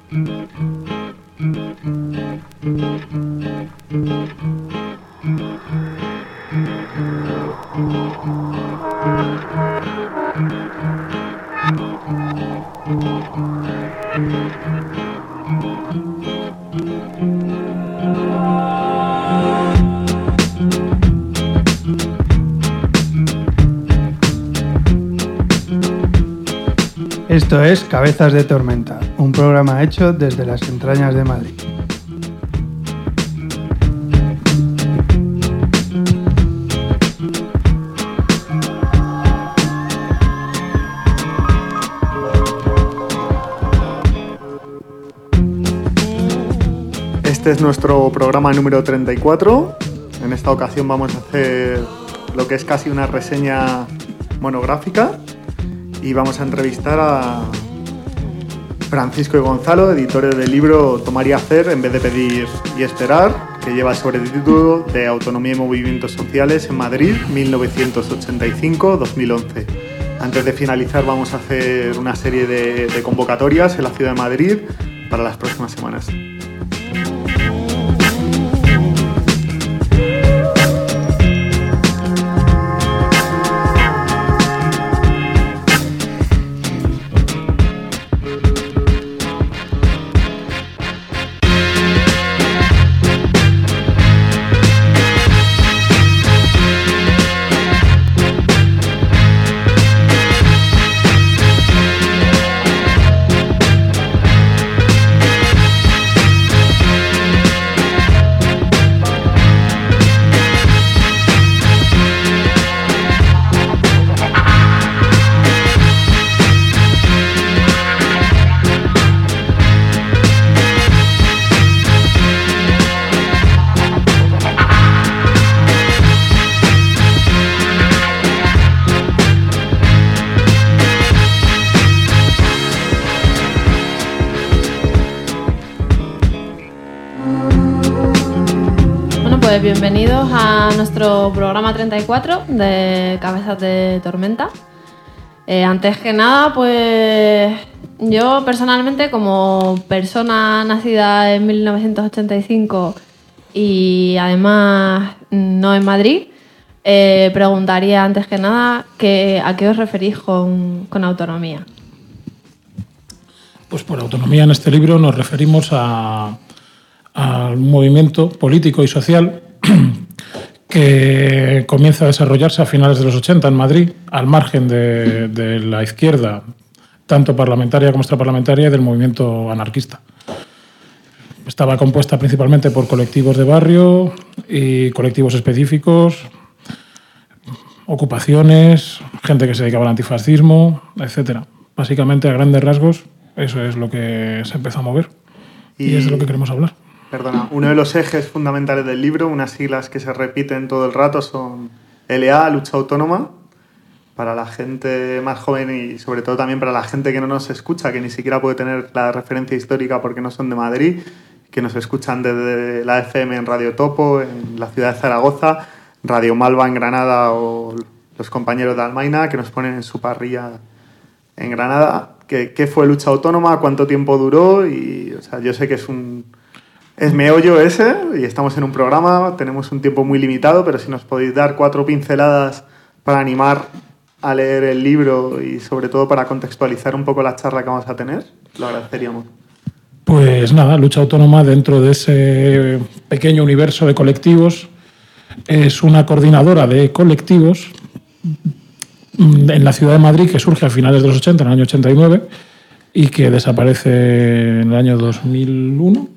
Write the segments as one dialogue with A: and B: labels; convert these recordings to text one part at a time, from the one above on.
A: Esto es Cabezas de Tormenta, un programa hecho desde las entrañas de Madrid.
B: Este es nuestro programa número 34. En esta ocasión vamos a hacer lo que es casi una reseña monográfica y vamos a entrevistar a Francisco y Gonzalo, editores del libro Tomar y Hacer en vez de pedir y esperar, que lleva sobre el título de Autonomía y Movimientos Sociales en Madrid 1985-2011. Antes de finalizar vamos a hacer una serie de convocatorias en la ciudad de Madrid para las próximas semanas.
C: Bienvenidos a nuestro programa 34 de Cabezas de Tormenta. Antes que nada, pues yo personalmente, como persona nacida en 1985 y además no en Madrid, preguntaría antes que nada ¿a qué os referís con autonomía?
D: Pues por autonomía en este libro nos referimos al movimiento político y social que comienza a desarrollarse a finales de los 80 en Madrid, al margen de la izquierda, tanto parlamentaria como extraparlamentaria, y del movimiento anarquista. Estaba compuesta principalmente por colectivos de barrio y colectivos específicos, ocupaciones, gente que se dedicaba al antifascismo, etc. Básicamente, a grandes rasgos, eso es lo que se empezó a mover y es de lo que queremos hablar.
B: Perdona, uno de los ejes fundamentales del libro, unas siglas que se repiten todo el rato, son LA, Lucha Autónoma, para la gente más joven y sobre todo también para la gente que no nos escucha, que ni siquiera puede tener la referencia histórica porque no son de Madrid, que nos escuchan desde la FM en Radio Topo, en la ciudad de Zaragoza, Radio Malva en Granada o los compañeros de Almaina que nos ponen en su parrilla en Granada. ¿Qué fue Lucha Autónoma? ¿Cuánto tiempo duró? Y, o sea, yo sé que es meollo ese y estamos en un programa, tenemos un tiempo muy limitado, pero si nos podéis dar 4 pinceladas para animar a leer el libro y sobre todo para contextualizar un poco la charla que vamos a tener, lo agradeceríamos.
D: Pues nada, Lucha Autónoma, dentro de ese pequeño universo de colectivos, es una coordinadora de colectivos en la ciudad de Madrid que surge a finales de los 80, en el año 89, y que desaparece en el año 2001,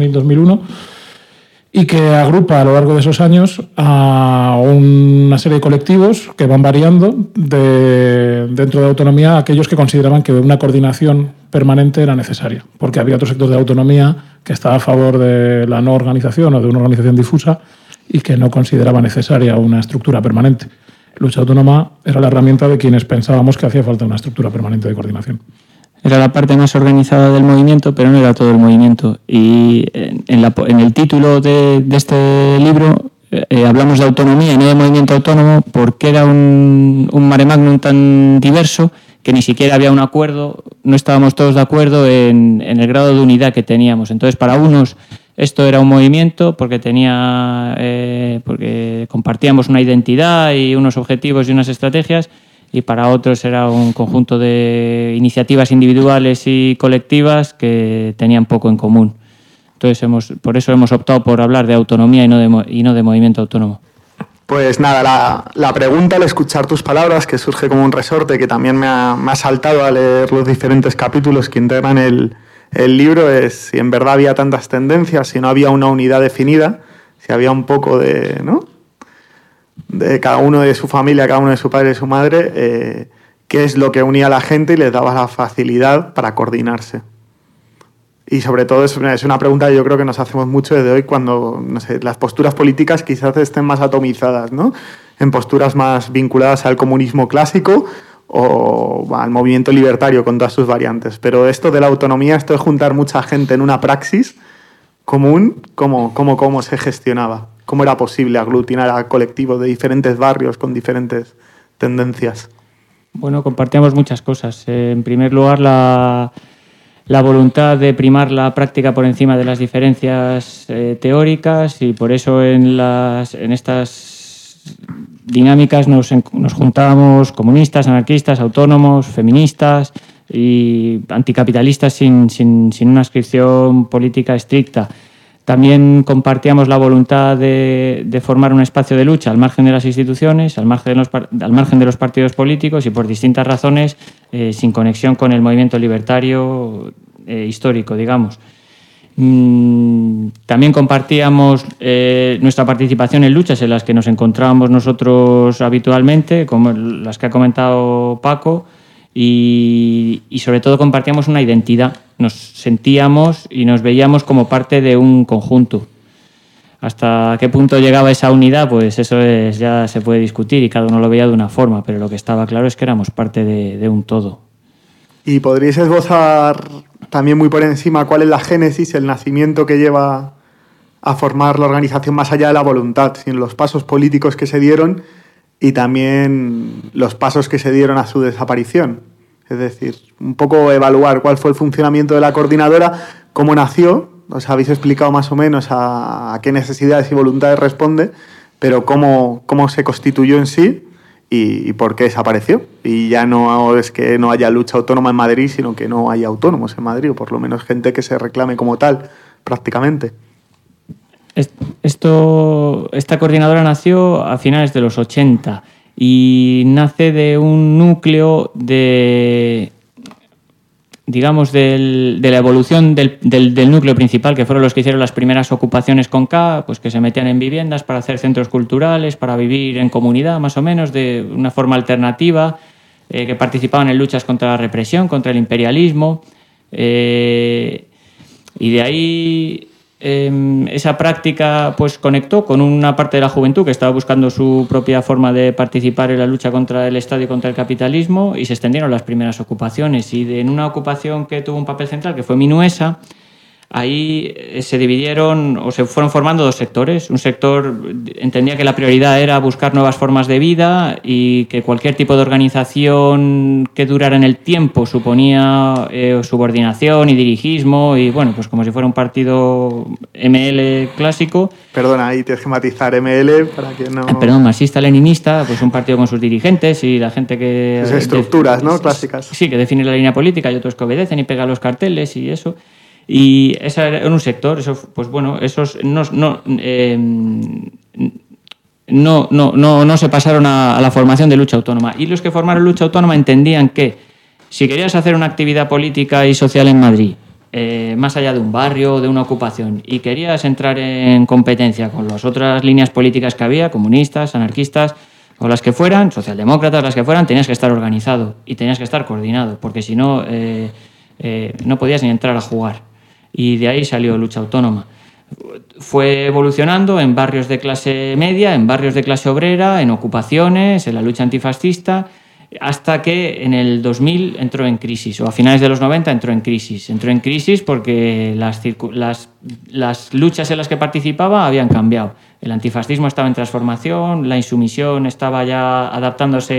D: y que agrupa a lo largo de esos años a una serie de colectivos que van variando dentro de autonomía, aquellos que consideraban que una coordinación permanente era necesaria, porque había otro sector de autonomía que estaba a favor de la no organización o de una organización difusa y que no consideraba necesaria una estructura permanente. Lucha Autónoma era la herramienta de quienes pensábamos que hacía falta una estructura permanente de coordinación.
E: Era la parte más organizada del movimiento, pero no era todo el movimiento. Y en el título de este libro hablamos de autonomía y no de movimiento autónomo porque era un mare magnum tan diverso que ni siquiera había un acuerdo, no estábamos todos de acuerdo en el grado de unidad que teníamos. Entonces, para unos esto era un movimiento porque compartíamos una identidad y unos objetivos y unas estrategias, y para otros era un conjunto de iniciativas individuales y colectivas que tenían poco en común. Entonces, por eso hemos optado por hablar de autonomía y no de movimiento autónomo.
B: Pues nada, la pregunta al escuchar tus palabras, que surge como un resorte que también me ha saltado a leer los diferentes capítulos que integran el libro, es si en verdad había tantas tendencias, si no había una unidad definida, si había un poco de, ¿no?, de cada uno de su familia, cada uno de su padre y su madre, qué es lo que unía a la gente y les daba la facilidad para coordinarse. Y sobre todo es una pregunta que yo creo que nos hacemos mucho desde hoy cuando, no sé, las posturas políticas quizás estén más atomizadas, ¿no?, en posturas más vinculadas al comunismo clásico o al movimiento libertario con todas sus variantes. Pero esto de la autonomía, esto de juntar mucha gente en una praxis común, ¿cómo se gestionaba? ¿Cómo era posible aglutinar a colectivos de diferentes barrios con diferentes tendencias?
E: Bueno, compartíamos muchas cosas. En primer lugar, la voluntad de primar la práctica por encima de las diferencias teóricas, y por eso en estas dinámicas nos juntábamos comunistas, anarquistas, autónomos, feministas y anticapitalistas sin una adscripción política estricta. También compartíamos la voluntad de formar un espacio de lucha al margen de las instituciones, al margen de los partidos políticos y por distintas razones sin conexión con el movimiento libertario histórico, digamos. También compartíamos nuestra participación en luchas en las que nos encontrábamos nosotros habitualmente, como las que ha comentado Paco, y sobre todo compartíamos una identidad. Nos sentíamos y nos veíamos como parte de un conjunto. Hasta qué punto llegaba esa unidad, pues eso ya se puede discutir y cada uno lo veía de una forma, pero lo que estaba claro es que éramos parte de un todo.
B: ¿Y podríais esbozar también muy por encima cuál es la génesis, el nacimiento que lleva a formar la organización más allá de la voluntad, sino los pasos políticos que se dieron y también los pasos que se dieron a su desaparición? Es decir, un poco evaluar cuál fue el funcionamiento de la coordinadora, cómo nació, os habéis explicado más o menos a qué necesidades y voluntades responde, pero cómo se constituyó en sí y por qué desapareció. Y ya no es que no haya lucha autónoma en Madrid, sino que no haya autónomos en Madrid, o por lo menos gente que se reclame como tal, prácticamente.
E: Esta coordinadora nació a finales de los 80 y nace de un núcleo de la evolución del núcleo principal, que fueron los que hicieron las primeras ocupaciones con K, pues que se metían en viviendas para hacer centros culturales, para vivir en comunidad, más o menos, de una forma alternativa, que participaban en luchas contra la represión, contra el imperialismo, y de ahí esa práctica pues conectó con una parte de la juventud que estaba buscando su propia forma de participar en la lucha contra el Estado y contra el capitalismo, y se extendieron las primeras ocupaciones. Y en una ocupación que tuvo un papel central, que fue Minuesa, ahí se dividieron o se fueron formando dos sectores. Un sector entendía que la prioridad era buscar nuevas formas de vida y que cualquier tipo de organización que durara en el tiempo suponía subordinación y dirigismo, y bueno, pues como si fuera un partido ML clásico.
B: Perdona, ahí tienes que matizar ML para que no...
E: Perdón, marxista-leninista, pues un partido con sus dirigentes y la gente que...
B: Esas estructuras, ¿no?, clásicas.
E: Sí, que define la línea política y otros que obedecen y pegan los carteles y eso. Y ese era un sector, eso, pues bueno, esos no se pasaron a la formación de lucha autónoma. Y los que formaron lucha autónoma entendían que si querías hacer una actividad política y social en Madrid, más allá de un barrio, de una ocupación, y querías entrar en competencia con las otras líneas políticas que había, comunistas, anarquistas, o las que fueran, socialdemócratas, las que fueran, tenías que estar organizado y tenías que estar coordinado, porque si no, no podías ni entrar a jugar. Y de ahí salió lucha autónoma. Fue evolucionando en barrios de clase media, en barrios de clase obrera, en ocupaciones, en la lucha antifascista, hasta que en el 2000 entró en crisis, o a finales de los 90 entró en crisis. Entró en crisis porque las luchas en las que participaba habían cambiado. El antifascismo estaba en transformación, la insumisión estaba ya adaptándose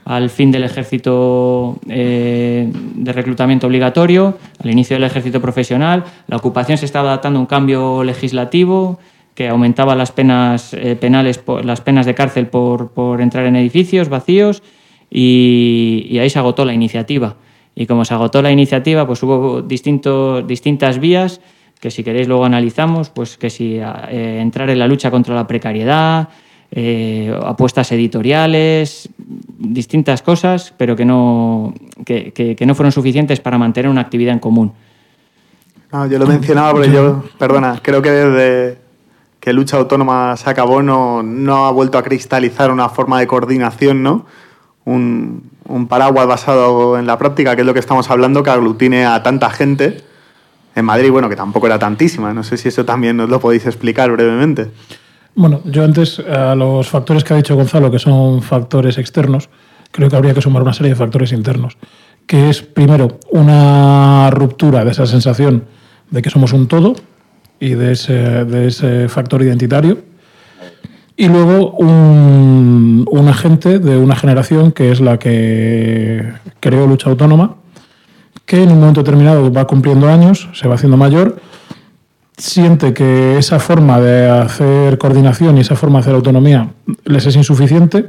E: al fin del ejército de reclutamiento obligatorio, al inicio del ejército profesional. La ocupación se estaba adaptando a un cambio legislativo que aumentaba las penas penales, las penas de cárcel por entrar en edificios vacíos, y ahí se agotó la iniciativa. Y como se agotó la iniciativa, pues hubo distintas vías que, si queréis, luego analizamos, pues que si entrar en la lucha contra la precariedad, apuestas editoriales, distintas cosas, pero que no fueron suficientes para mantener una actividad en común.
B: No, yo lo mencionaba porque creo que desde que Lucha Autónoma se acabó no ha vuelto a cristalizar una forma de coordinación, ¿no? Un paraguas basado en la práctica, que es lo que estamos hablando, que aglutine a tanta gente en Madrid, bueno, que tampoco era tantísima. No sé si eso también nos lo podéis explicar brevemente.
D: Bueno, yo antes, a los factores que ha dicho Gonzalo, que son factores externos, creo que habría que sumar una serie de factores internos, que es, primero, una ruptura de esa sensación de que somos un todo y de ese factor identitario. Y luego un agente de una generación que es la que creó Lucha Autónoma, que en un momento determinado va cumpliendo años, se va haciendo mayor, siente que esa forma de hacer coordinación y esa forma de hacer autonomía les es insuficiente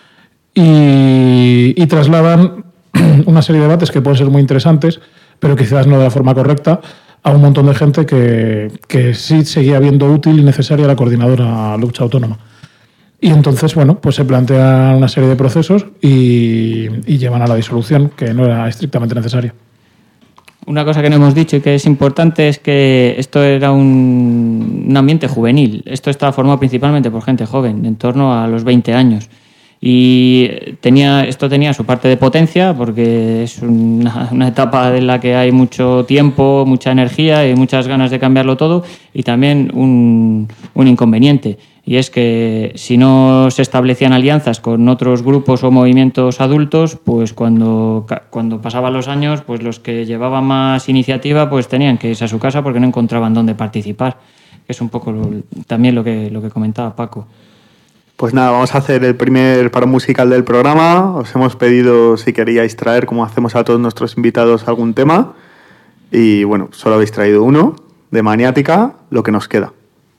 D: y trasladan una serie de debates que pueden ser muy interesantes, pero quizás no de la forma correcta, a un montón de gente que sí seguía viendo útil y necesaria la coordinadora Lucha Autónoma. Y entonces, bueno, pues se plantean una serie de procesos y llevan a la disolución, que no era estrictamente necesaria.
E: Una cosa que no hemos dicho y que es importante es que esto era un ambiente juvenil. Esto estaba formado principalmente por gente joven, en torno a los 20 años. Y esto tenía su parte de potencia, porque es una etapa en la que hay mucho tiempo, mucha energía y muchas ganas de cambiarlo todo, y también un inconveniente, y es que si no se establecían alianzas con otros grupos o movimientos adultos, pues cuando pasaban los años, pues los que llevaban más iniciativa pues tenían que irse a su casa porque no encontraban dónde participar, que es un poco también lo que comentaba Paco.
B: Pues nada, vamos a hacer el primer paro musical del programa. Os hemos pedido si queríais traer, como hacemos a todos nuestros invitados, algún tema. Y bueno, solo habéis traído uno, de Maniática, Lo que nos queda.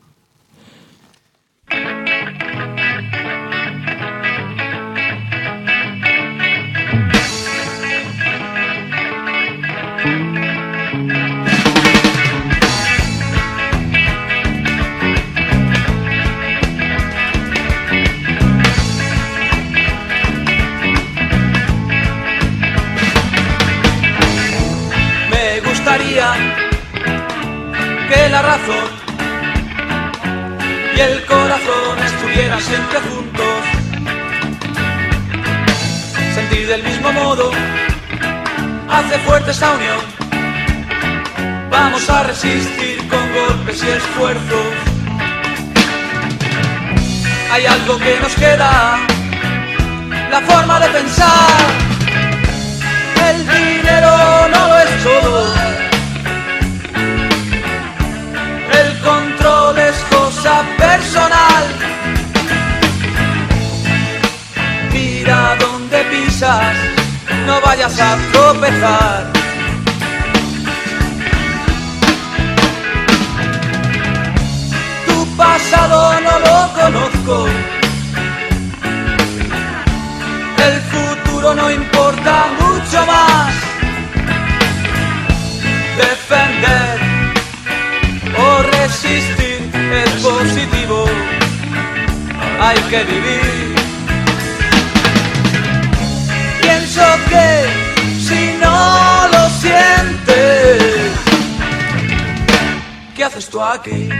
F: Que la razón y el corazón estuvieran siempre juntos, sentir del mismo modo hace fuerte esa unión. Vamos a resistir con golpes y esfuerzos. Hay algo que nos queda, la forma de pensar. El dinero no lo es todo, el control es cosa personal. Mira dónde pisas, no vayas a tropezar. Tu pasado no lo conozco, el futuro no importa mucho más. Defender o resistir es positivo, hay que vivir. Pienso que si no lo sientes, ¿qué haces tú aquí?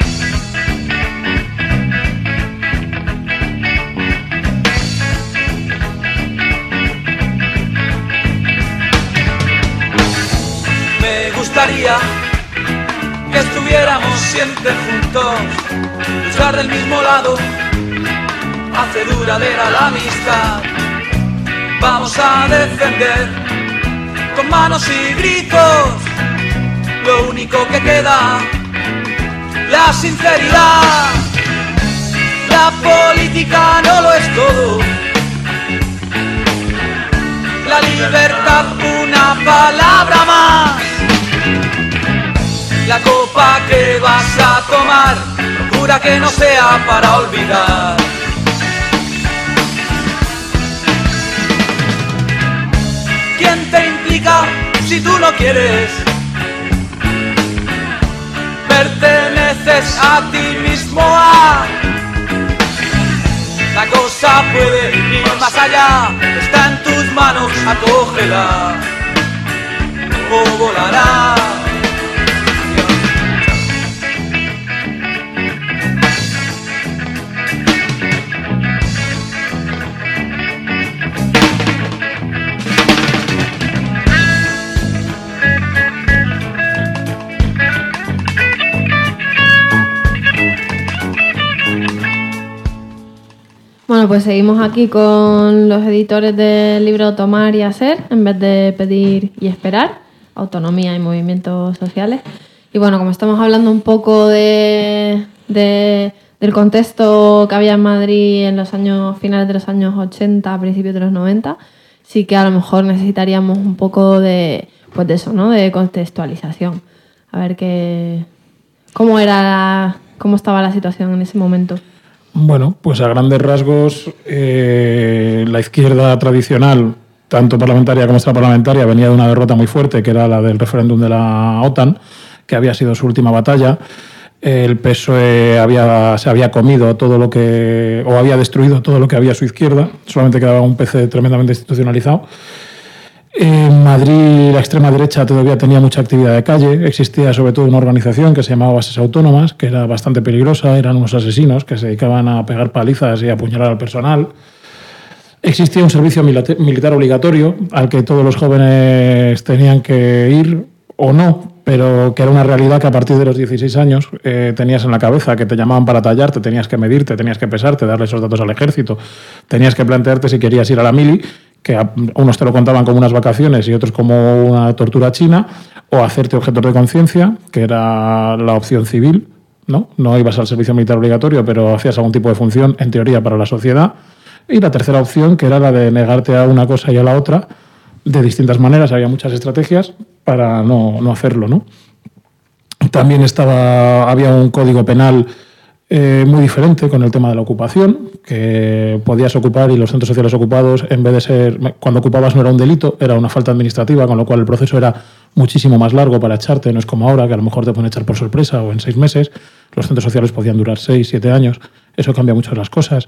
F: Me gustaría que estuviéramos siempre juntos, luchar del mismo lado hace duradera la amistad. Vamos a defender con manos y gritos lo único que queda, la sinceridad. La política no lo es todo, la libertad una palabra más. La copa que vas a tomar, procura que no sea para olvidar. ¿Quién te implica si tú no quieres? Perteneces a ti mismo a... La cosa puede ir más allá, está en tus manos, acógela o volará.
C: Bueno, pues seguimos aquí con los editores del libro Tomar y Hacer, en vez de pedir y esperar, autonomía y movimientos sociales. Y bueno, como estamos hablando un poco del contexto que había en Madrid en los años finales de los años 80, principios de los 90, sí que a lo mejor necesitaríamos un poco de eso, ¿no? De contextualización. A ver cómo estaba la situación en ese momento.
D: Bueno, pues a grandes rasgos, la izquierda tradicional, tanto parlamentaria como extraparlamentaria, venía de una derrota muy fuerte, que era la del referéndum de la OTAN, que había sido su última batalla. El PSOE se había comido todo lo que, o había destruido todo lo que había a su izquierda, solamente quedaba un PC tremendamente institucionalizado. En Madrid la extrema derecha todavía tenía mucha actividad de calle, existía sobre todo una organización que se llamaba Bases Autónomas, que era bastante peligrosa, eran unos asesinos que se dedicaban a pegar palizas y a apuñalar al personal. Existía un servicio militar obligatorio al que todos los jóvenes tenían que ir o no, pero que era una realidad que a partir de los 16 años tenías en la cabeza, que te llamaban para tallarte, tenías que medirte, tenías que pesarte, darle esos datos al ejército, tenías que plantearte si querías ir a la mili, que a unos te lo contaban como unas vacaciones y otros como una tortura china, o hacerte objetor de conciencia, que era la opción civil, ¿no? No ibas al servicio militar obligatorio, pero hacías algún tipo de función, en teoría, para la sociedad. Y la tercera opción, que era la de negarte a una cosa y a la otra, de distintas maneras. Había muchas estrategias para no hacerlo, ¿no? También había un código penal muy diferente con el tema de la ocupación, que podías ocupar y los centros sociales ocupados, en vez de ser, cuando ocupabas no era un delito, era una falta administrativa, con lo cual el proceso era muchísimo más largo para echarte, no es como ahora, que a lo mejor te pueden echar por sorpresa o en 6 meses. Los centros sociales podían durar 6, 7 años, eso cambia mucho las cosas.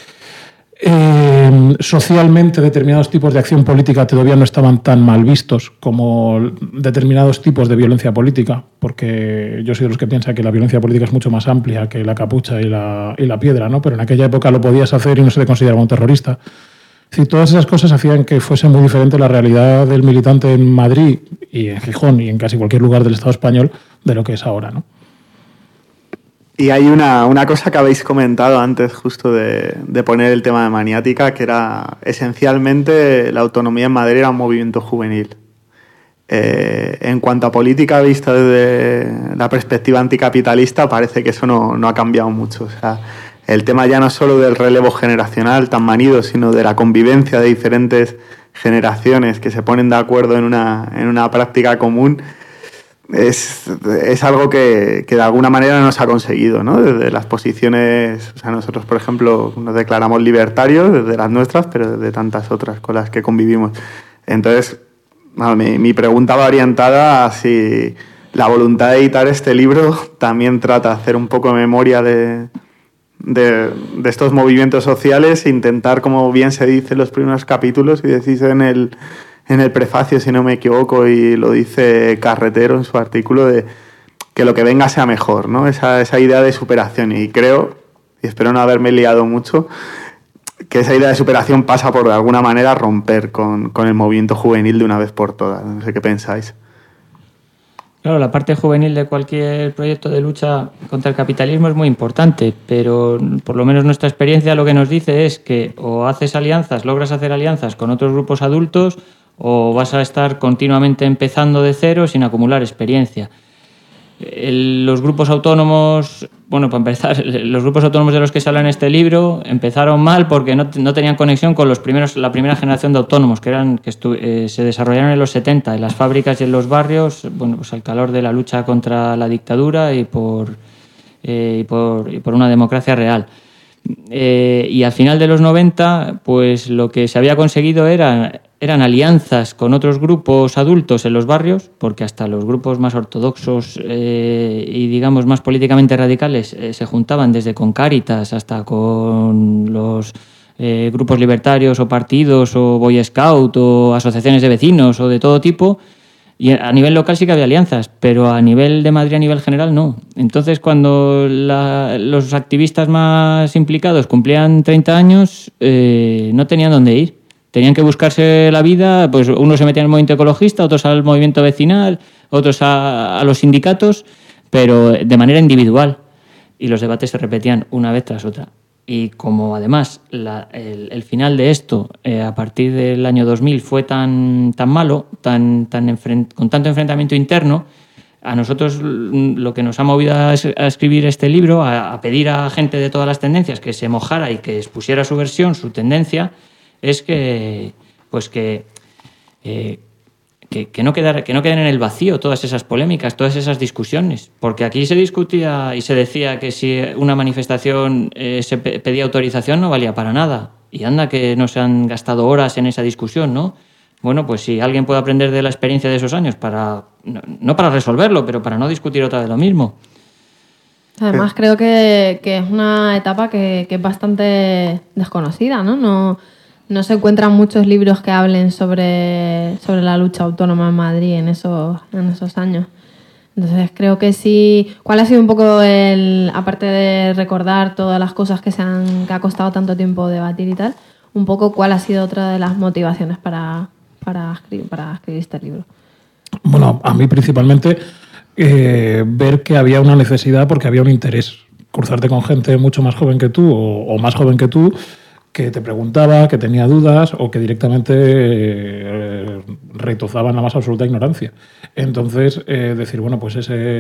D: Socialmente determinados tipos de acción política todavía no estaban tan mal vistos como determinados tipos de violencia política, porque yo soy de los que piensa que la violencia política es mucho más amplia que la capucha y la piedra, ¿no? Pero en aquella época lo podías hacer y no se te consideraba un terrorista. Sí, todas esas cosas hacían que fuese muy diferente la realidad del militante en Madrid y en Gijón y en casi cualquier lugar del Estado español de lo que es ahora, ¿no?
B: Y hay una cosa que habéis comentado antes justo de poner el tema de maniática, que era esencialmente la autonomía en Madrid era un movimiento juvenil. En cuanto a política vista desde la perspectiva anticapitalista, parece que eso no ha cambiado mucho. O sea, el tema ya no solo del relevo generacional tan manido, sino de la convivencia de diferentes generaciones que se ponen de acuerdo en una práctica común. Es algo que de alguna manera no se ha conseguido, ¿no? Desde las posiciones, o sea, nosotros, por ejemplo, nos declaramos libertarios desde las nuestras, pero desde tantas otras con las que convivimos. Entonces, bueno, mi pregunta va orientada a si la voluntad de editar este libro también trata de hacer un poco de memoria de estos movimientos sociales e intentar, como bien se dice en los primeros capítulos, y decís en el prefacio, si no me equivoco, y lo dice Carretero en su artículo, de que lo que venga sea mejor, ¿no? Esa idea de superación. Y creo, y espero no haberme liado mucho, que esa idea de superación pasa por, de alguna manera, romper con el movimiento juvenil de una vez por todas. No sé qué pensáis.
E: Claro, la parte juvenil de cualquier proyecto de lucha contra el capitalismo es muy importante, pero por lo menos nuestra experiencia lo que nos dice es que o haces alianzas, logras hacer alianzas con otros grupos adultos, o vas a estar continuamente empezando de cero sin acumular experiencia. Los grupos autónomos, bueno, para empezar, los grupos autónomos de los que se habla en este libro empezaron mal porque no tenían conexión con la primera generación de autónomos, que se desarrollaron en los 70 en las fábricas y en los barrios, bueno, pues al calor de la lucha contra la dictadura y por una democracia real. Y al final de los 90, pues lo que se había conseguido eran alianzas con otros grupos adultos en los barrios, porque hasta los grupos más ortodoxos y, digamos, más políticamente radicales se juntaban desde con Cáritas hasta con los grupos libertarios o partidos o Boy Scout o asociaciones de vecinos o de todo tipo. Y a nivel local sí que había alianzas, pero a nivel de Madrid, a nivel general, no. Entonces, cuando los activistas más implicados cumplían 30 años, no tenían dónde ir. Tenían que buscarse la vida, pues unos se metían al movimiento ecologista, otros al movimiento vecinal, otros a los sindicatos, pero de manera individual. Y los debates se repetían una vez tras otra. Y como además el final de esto, a partir del año 2000, fue tan malo, con tanto enfrentamiento interno, a nosotros lo que nos ha movido a escribir este libro, a pedir a gente de todas las tendencias que se mojara y que expusiera su versión, su tendencia, es que no queden en el vacío todas esas polémicas, todas esas discusiones. Porque aquí se discutía y se decía que si una manifestación se pedía autorización no valía para nada. Y anda que no se han gastado horas en esa discusión, ¿no? Bueno, pues si alguien puede aprender de la experiencia de esos años no para resolverlo, pero para no discutir otra vez lo mismo.
C: Además, creo que es una etapa que es bastante desconocida, ¿no? No se encuentran muchos libros que hablen sobre la lucha autónoma en Madrid en esos años. Entonces creo que sí. ¿Cuál ha sido un poco aparte de recordar todas las cosas que ha costado tanto tiempo debatir y tal, un poco cuál ha sido otra de las motivaciones para escribir este libro?
D: Bueno, a mí principalmente ver que había una necesidad porque había un interés. Cruzarte con gente mucho más joven que tú o más joven que tú, que te preguntaba, que tenía dudas o que directamente retozaba en la más absoluta ignorancia. Entonces, decir, bueno, pues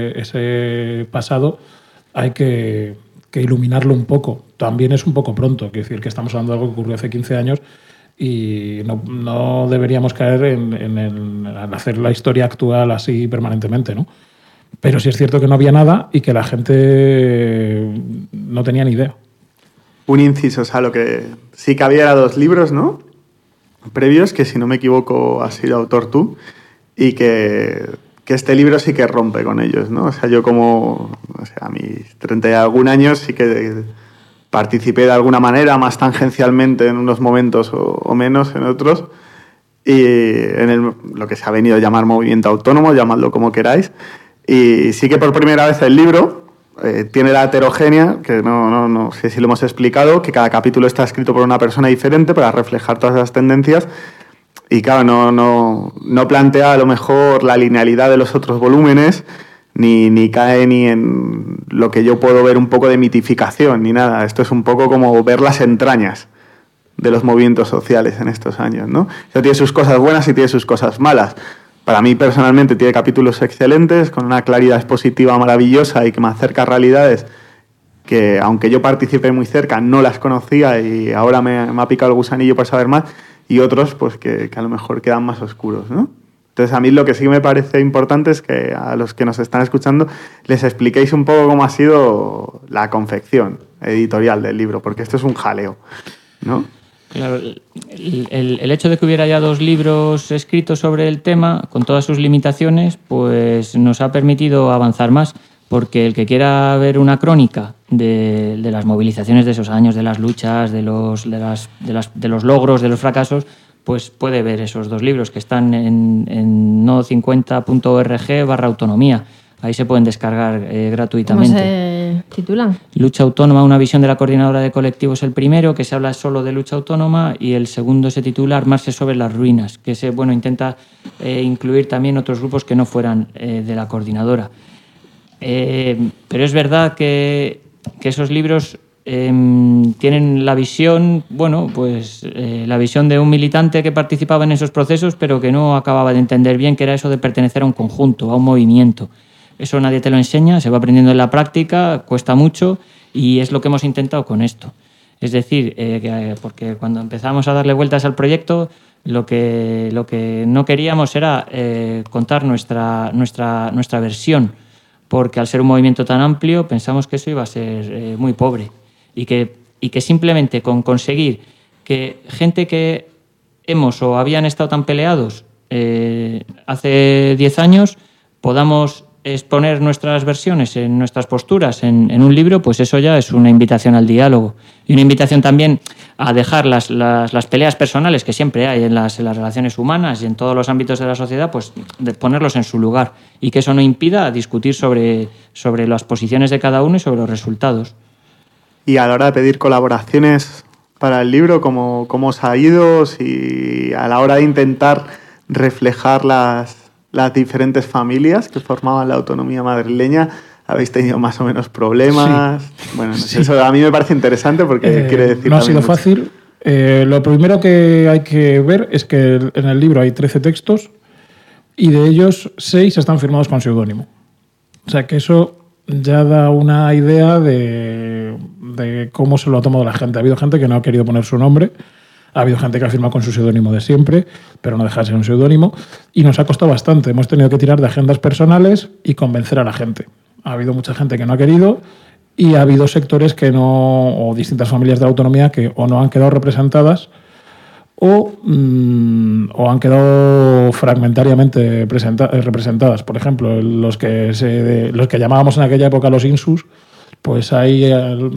D: ese pasado hay que iluminarlo un poco. También es un poco pronto, quiero decir que estamos hablando de algo que ocurrió hace 15 años y no deberíamos caer en hacer la historia actual así permanentemente, ¿no? Pero sí es cierto que no había nada y que la gente no tenía ni idea.
B: Un inciso, o sea, lo que sí que había era 2 libros, ¿no? Previos, que si no me equivoco has sido autor tú, y que este libro sí que rompe con ellos, ¿no? O sea, yo a mis 30 y algún años sí que participé de alguna manera, más tangencialmente en unos momentos o menos en otros, y en lo que se ha venido a llamar movimiento autónomo, llamadlo como queráis, y sí que por primera vez el libro tiene la heterogénea, que no sé si lo hemos explicado, que cada capítulo está escrito por una persona diferente para reflejar todas las tendencias y claro, no plantea a lo mejor la linealidad de los otros volúmenes ni cae ni en lo que yo puedo ver un poco de mitificación ni nada. Esto es un poco como ver las entrañas de los movimientos sociales en estos años, ¿no? Eso tiene sus cosas buenas y tiene sus cosas malas. Para mí, personalmente, tiene capítulos excelentes, con una claridad expositiva maravillosa y que me acerca a realidades que, aunque yo participé muy cerca, no las conocía y ahora me ha picado el gusanillo para saber más, y otros pues que a lo mejor quedan más oscuros, ¿no? Entonces, a mí lo que sí me parece importante es que a los que nos están escuchando les expliquéis un poco cómo ha sido la confección editorial del libro, porque esto es un jaleo, ¿no?
E: Claro, el hecho de que hubiera ya 2 libros escritos sobre el tema, con todas sus limitaciones, pues nos ha permitido avanzar más, porque el que quiera ver una crónica de las movilizaciones de esos años, de las luchas, de los logros, de los fracasos, pues puede ver esos 2 libros que están en no50.org/autonomía. Ahí se pueden descargar gratuitamente.
C: ¿Cómo se titulan?
E: Lucha autónoma, una visión de la coordinadora de colectivos, el primero, que se habla solo de lucha autónoma, y el segundo se titula Armarse sobre las ruinas, que intenta incluir también otros grupos que no fueran de la coordinadora. Pero es verdad que esos libros tienen la visión, la visión de un militante que participaba en esos procesos, pero que no acababa de entender bien qué era eso de pertenecer a un conjunto, a un movimiento. Eso nadie te lo enseña, se va aprendiendo en la práctica, cuesta mucho y es lo que hemos intentado con esto. Es decir, porque cuando empezamos a darle vueltas al proyecto, lo que no queríamos era contar nuestra versión, porque al ser un movimiento tan amplio pensamos que eso iba a ser muy pobre y que simplemente con conseguir que gente que hemos o habían estado tan peleados hace 10 años podamos exponer nuestras versiones, en nuestras posturas en un libro, pues eso ya es una invitación al diálogo y una invitación también a dejar las peleas personales que siempre hay en las relaciones humanas y en todos los ámbitos de la sociedad, pues de ponerlos en su lugar y que eso no impida discutir sobre las posiciones de cada uno y sobre los resultados.
B: Y a la hora de pedir colaboraciones para el libro, ¿cómo os ha ido? Si a la hora de intentar reflejar las diferentes familias que formaban la autonomía madrileña, ¿habéis tenido más o menos problemas? Sí. Bueno, no sé, eso a mí me parece interesante porque quiere decir...
D: No ha sido fácil. Lo primero que hay que ver es que en el libro hay 13 textos y de ellos 6 están firmados con seudónimo. O sea que eso ya da una idea de cómo se lo ha tomado la gente. Ha habido gente que no ha querido poner su nombre. Ha habido gente que ha firmado con su seudónimo de siempre, pero no deja de ser un seudónimo. Y nos ha costado bastante. Hemos tenido que tirar de agendas personales y convencer a la gente. Ha habido mucha gente que no ha querido y ha habido sectores que no, o distintas familias de la autonomía que o no han quedado representadas o han quedado fragmentariamente representadas. Por ejemplo, los que llamábamos en aquella época los INSUs, pues hay...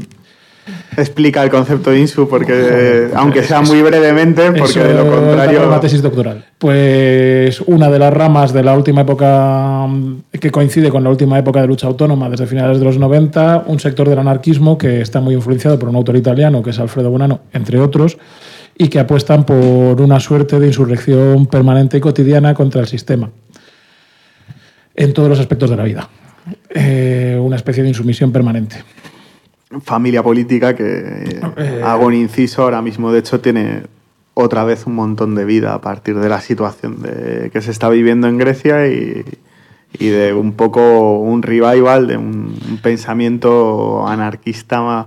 B: Explica el concepto de INSU, porque aunque sea muy brevemente, porque de lo contrario...
D: Una tesis doctoral. Pues una de las ramas de la última época, que coincide con la última época de lucha autónoma, desde finales de los 90, un sector del anarquismo que está muy influenciado por un autor italiano, que es Alfredo Bonanno, entre otros, y que apuestan por una suerte de insurrección permanente y cotidiana contra el sistema, en todos los aspectos de la vida. Una especie de insumisión permanente.
B: Familia política que, hago un inciso, ahora mismo de hecho tiene otra vez un montón de vida a partir de la situación que se está viviendo en Grecia y de un poco un revival, de un pensamiento anarquista,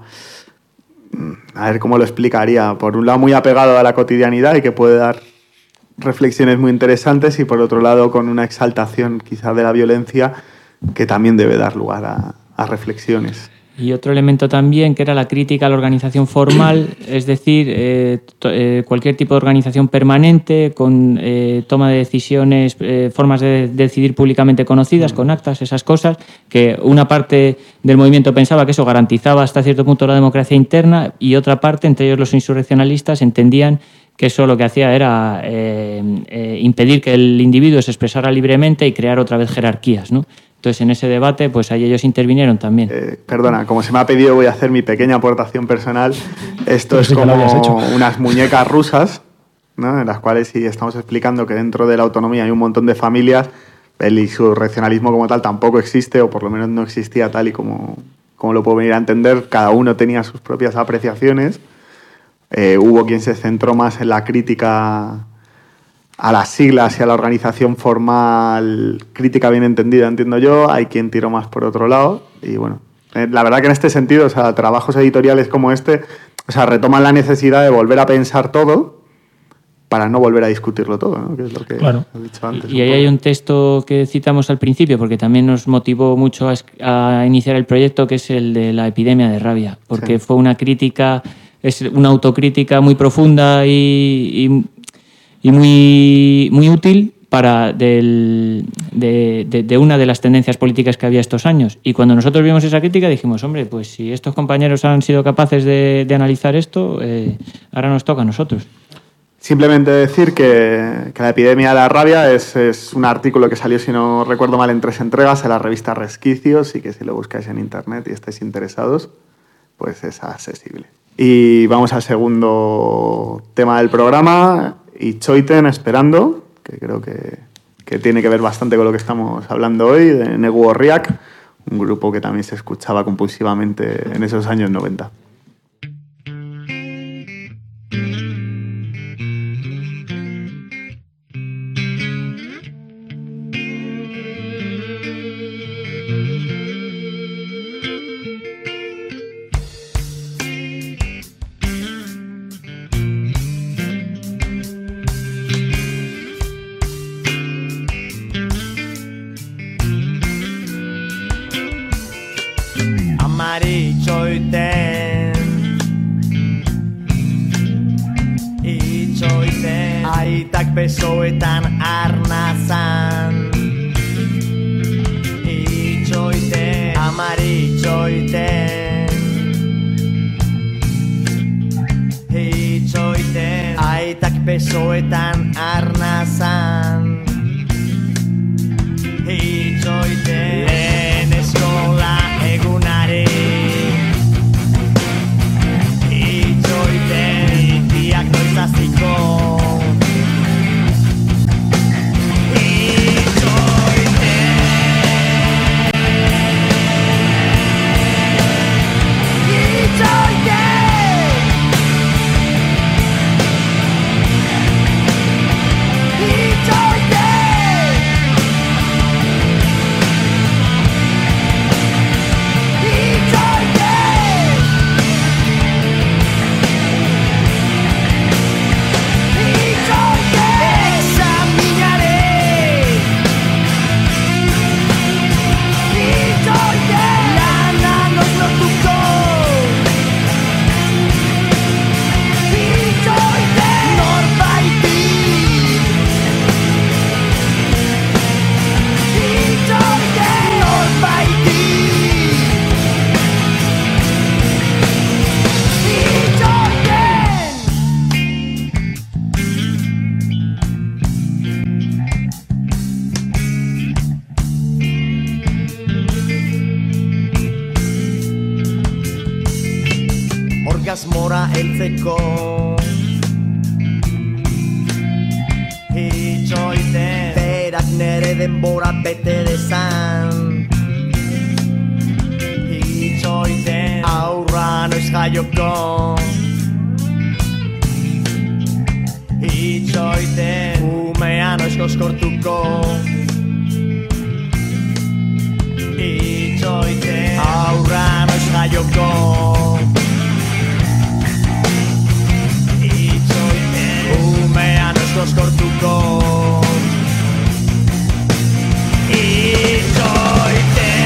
B: a ver cómo lo explicaría, por un lado muy apegado a la cotidianidad y que puede dar reflexiones muy interesantes y por otro lado con una exaltación quizá de la violencia que también debe dar lugar a reflexiones.
E: Y otro elemento también, que era la crítica a la organización formal, es decir, cualquier tipo de organización permanente, con toma de decisiones, formas de decidir públicamente conocidas, con actas, esas cosas, que una parte del movimiento pensaba que eso garantizaba hasta cierto punto la democracia interna y otra parte, entre ellos los insurreccionalistas, entendían que eso lo que hacía era impedir que el individuo se expresara libremente y crear otra vez jerarquías, ¿no? Entonces, en ese debate, pues ahí ellos intervinieron también.
B: Perdona, como se me ha pedido, voy a hacer mi pequeña aportación personal. Esto es como unas muñecas rusas, ¿no? En las cuales sí estamos explicando que dentro de la autonomía hay un montón de familias. El insurreccionalismo como tal tampoco existe, o por lo menos no existía tal y como lo puedo venir a entender. Cada uno tenía sus propias apreciaciones. Hubo quien se centró más en la crítica a las siglas y a la organización formal, crítica bien entendida, entiendo yo. Hay quien tiró más por otro lado. Y bueno, la verdad que en este sentido, o sea, trabajos editoriales como este, o sea, retoman la necesidad de volver a pensar todo para no volver a discutirlo todo, ¿no? Que es lo que he dicho antes.
E: Y ahí hay un texto que citamos al principio, porque también nos motivó mucho a iniciar el proyecto, que es el de la epidemia de rabia, porque fue una crítica, es una autocrítica muy profunda y muy útil de una de las tendencias políticas que había estos años. Y cuando nosotros vimos esa crítica dijimos, hombre, pues si estos compañeros han sido capaces de analizar esto, ahora nos toca a nosotros.
B: Simplemente decir que la epidemia de la rabia es un artículo que salió, si no recuerdo mal, en 3 entregas en la revista Resquicios, y que si lo buscáis en internet y estáis interesados, pues es accesible. Y vamos al segundo tema del programa, Itxoiten Esperando, que creo que tiene que ver bastante con lo que estamos hablando hoy, de Negu Horriak, un grupo que también se escuchaba compulsivamente en esos años 90.
G: amari itxoiten Itxoiten Aitak besoetan arnazan Itxoiten Amari itxoiten Itxoiten Aitak besoetan arnazan Itxoiten Lehen eskola egunari Itxoiten Itiak noizaziko Orgasmora heltzeko Itxoiten Berak nere denbora bete dezan Itxoiten Aurra noiz jaioko Itxoiten Umea noiz koskortuko Itxoiten Aurra noiz jaioko Umea noiz koskortuko Itxoiten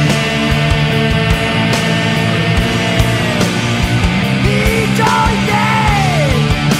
G: Itxoiten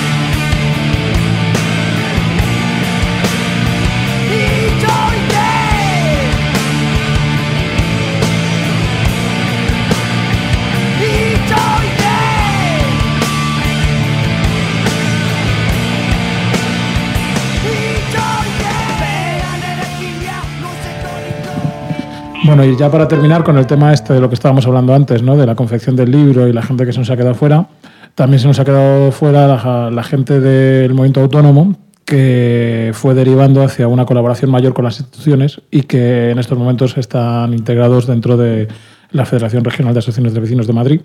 D: Bueno, y ya para terminar con el tema este de lo que estábamos hablando antes, ¿no? De la confección del libro y la gente que se nos ha quedado fuera, también se nos ha quedado fuera la gente del movimiento autónomo, que fue derivando hacia una colaboración mayor con las instituciones y que en estos momentos están integrados dentro de la Federación Regional de Asociaciones de Vecinos de Madrid,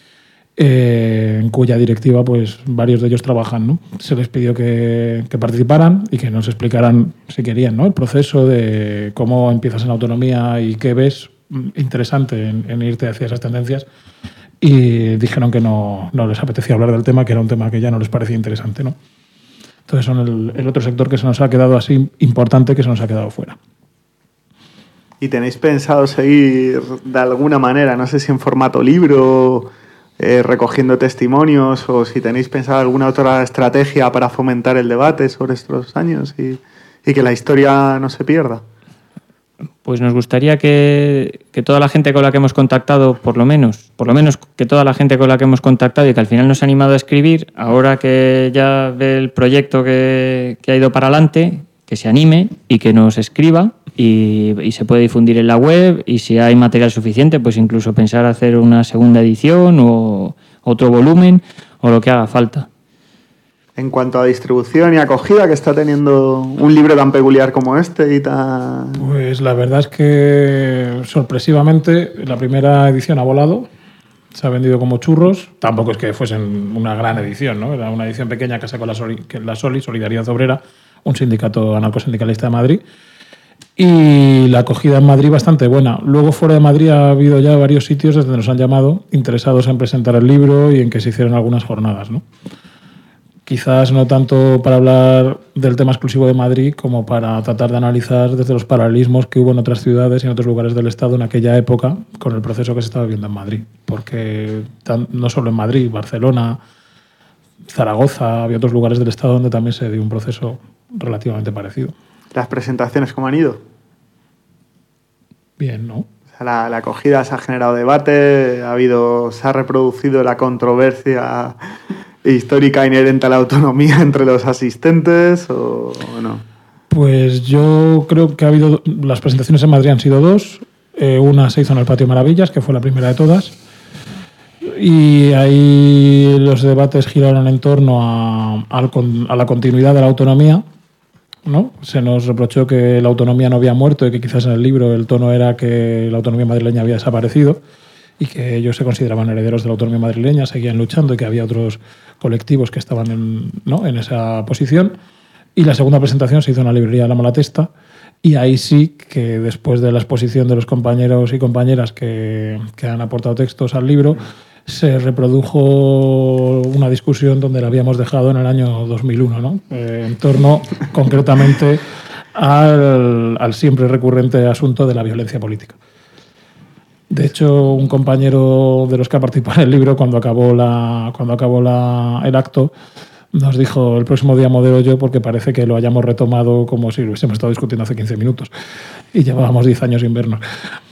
D: en cuya directiva pues varios de ellos trabajan, ¿no? Se les pidió que participaran y que nos explicaran, si querían, ¿no? El proceso de cómo empiezas en autonomía y qué ves interesante en irte hacia esas tendencias, y dijeron que no les apetecía hablar del tema, que era un tema que ya no les parecía interesante, ¿no? Entonces son el otro sector que se nos ha quedado así importante, que se nos ha quedado fuera.
B: ¿Y tenéis pensado seguir de alguna manera, no sé si en formato libro, recogiendo testimonios, o si tenéis pensado alguna otra estrategia para fomentar el debate sobre estos años y que la historia no se pierda?
E: Pues nos gustaría que toda la gente con la que hemos contactado, por lo menos que toda la gente con la que hemos contactado y que al final nos ha animado a escribir, ahora que ya ve el proyecto que ha ido para adelante, que se anime y que nos escriba y se puede difundir en la web, y si hay material suficiente, pues incluso pensar hacer una segunda edición o otro volumen o lo que haga falta.
B: En cuanto a distribución y acogida que está teniendo un libro tan peculiar como este y tan...
D: Pues la verdad es que sorpresivamente la primera edición ha volado, se ha vendido como churros. Tampoco es que fuesen una gran edición, ¿no? Era una edición pequeña que sacó la SOLI, Solidaridad Obrera, un sindicato anarcosindicalista de Madrid, y la acogida en Madrid bastante buena. Luego fuera de Madrid ha habido ya varios sitios desde donde nos han llamado interesados en presentar el libro y en que se hicieron algunas jornadas, ¿no? Quizás no tanto para hablar del tema exclusivo de Madrid como para tratar de analizar desde los paralelismos que hubo en otras ciudades y en otros lugares del Estado en aquella época con el proceso que se estaba viviendo en Madrid. Porque no solo en Madrid, Barcelona, Zaragoza, había otros lugares del Estado donde también se dio un proceso relativamente parecido.
B: ¿Las presentaciones cómo han ido?
D: Bien, ¿no?
B: O sea, la acogida se ha generado debate, se ha reproducido la controversia histórica inherente a la autonomía entre los asistentes o no.
D: Pues yo creo que las presentaciones en Madrid han sido dos. Una se hizo en el Patio Maravillas, que fue la primera de todas. Y ahí los debates giraron en torno a la continuidad de la autonomía, ¿no? Se nos reprochó que la autonomía no había muerto y que quizás en el libro el tono era que la autonomía madrileña había desaparecido y que ellos se consideraban herederos de la autonomía madrileña, seguían luchando y que había otros colectivos que estaban en esa posición. Y la segunda presentación se hizo en la librería de la Malatesta y ahí sí que después de la exposición de los compañeros y compañeras que han aportado textos al libro, se reprodujo una discusión donde la habíamos dejado en el año 2001, ¿no? En torno concretamente al siempre recurrente asunto de la violencia política. De hecho, un compañero de los que ha participado en el libro, cuando acabó el acto, nos dijo: el próximo día modero yo porque parece que lo hayamos retomado como si lo hubiésemos estado discutiendo hace 15 minutos y llevábamos 10 años sin vernos.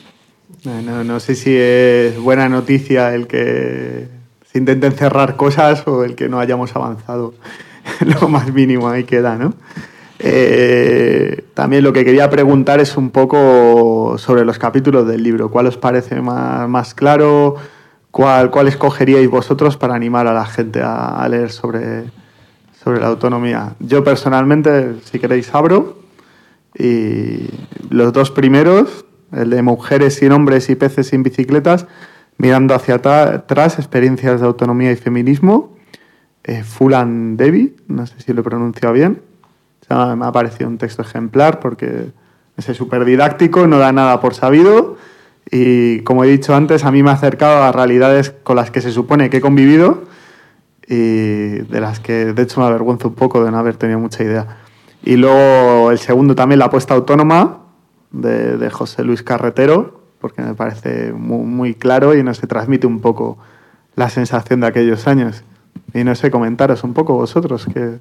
B: No sé si es buena noticia el que se intenten cerrar cosas o el que no hayamos avanzado lo más mínimo, ahí queda, ¿no? También lo que quería preguntar es un poco sobre los capítulos del libro. ¿Cuál os parece más claro? ¿Cuál escogeríais vosotros para animar a la gente a leer sobre la autonomía? Yo personalmente, si queréis, abro. Y los dos primeros, el de mujeres sin hombres y peces sin bicicletas, mirando hacia atrás, experiencias de autonomía y feminismo. Fulan Devi, no sé si lo he pronunciado bien. O sea, me ha parecido un texto ejemplar porque es súper didáctico, no da nada por sabido y, como he dicho antes, a mí me ha acercado a realidades con las que se supone que he convivido y de las que, de hecho, me avergüenzo un poco de no haber tenido mucha idea. Y luego el segundo también, La apuesta autónoma, de José Luis Carretero, porque me parece muy, muy claro y nos transmite un poco la sensación de aquellos años. Y no sé, comentaros un poco vosotros que...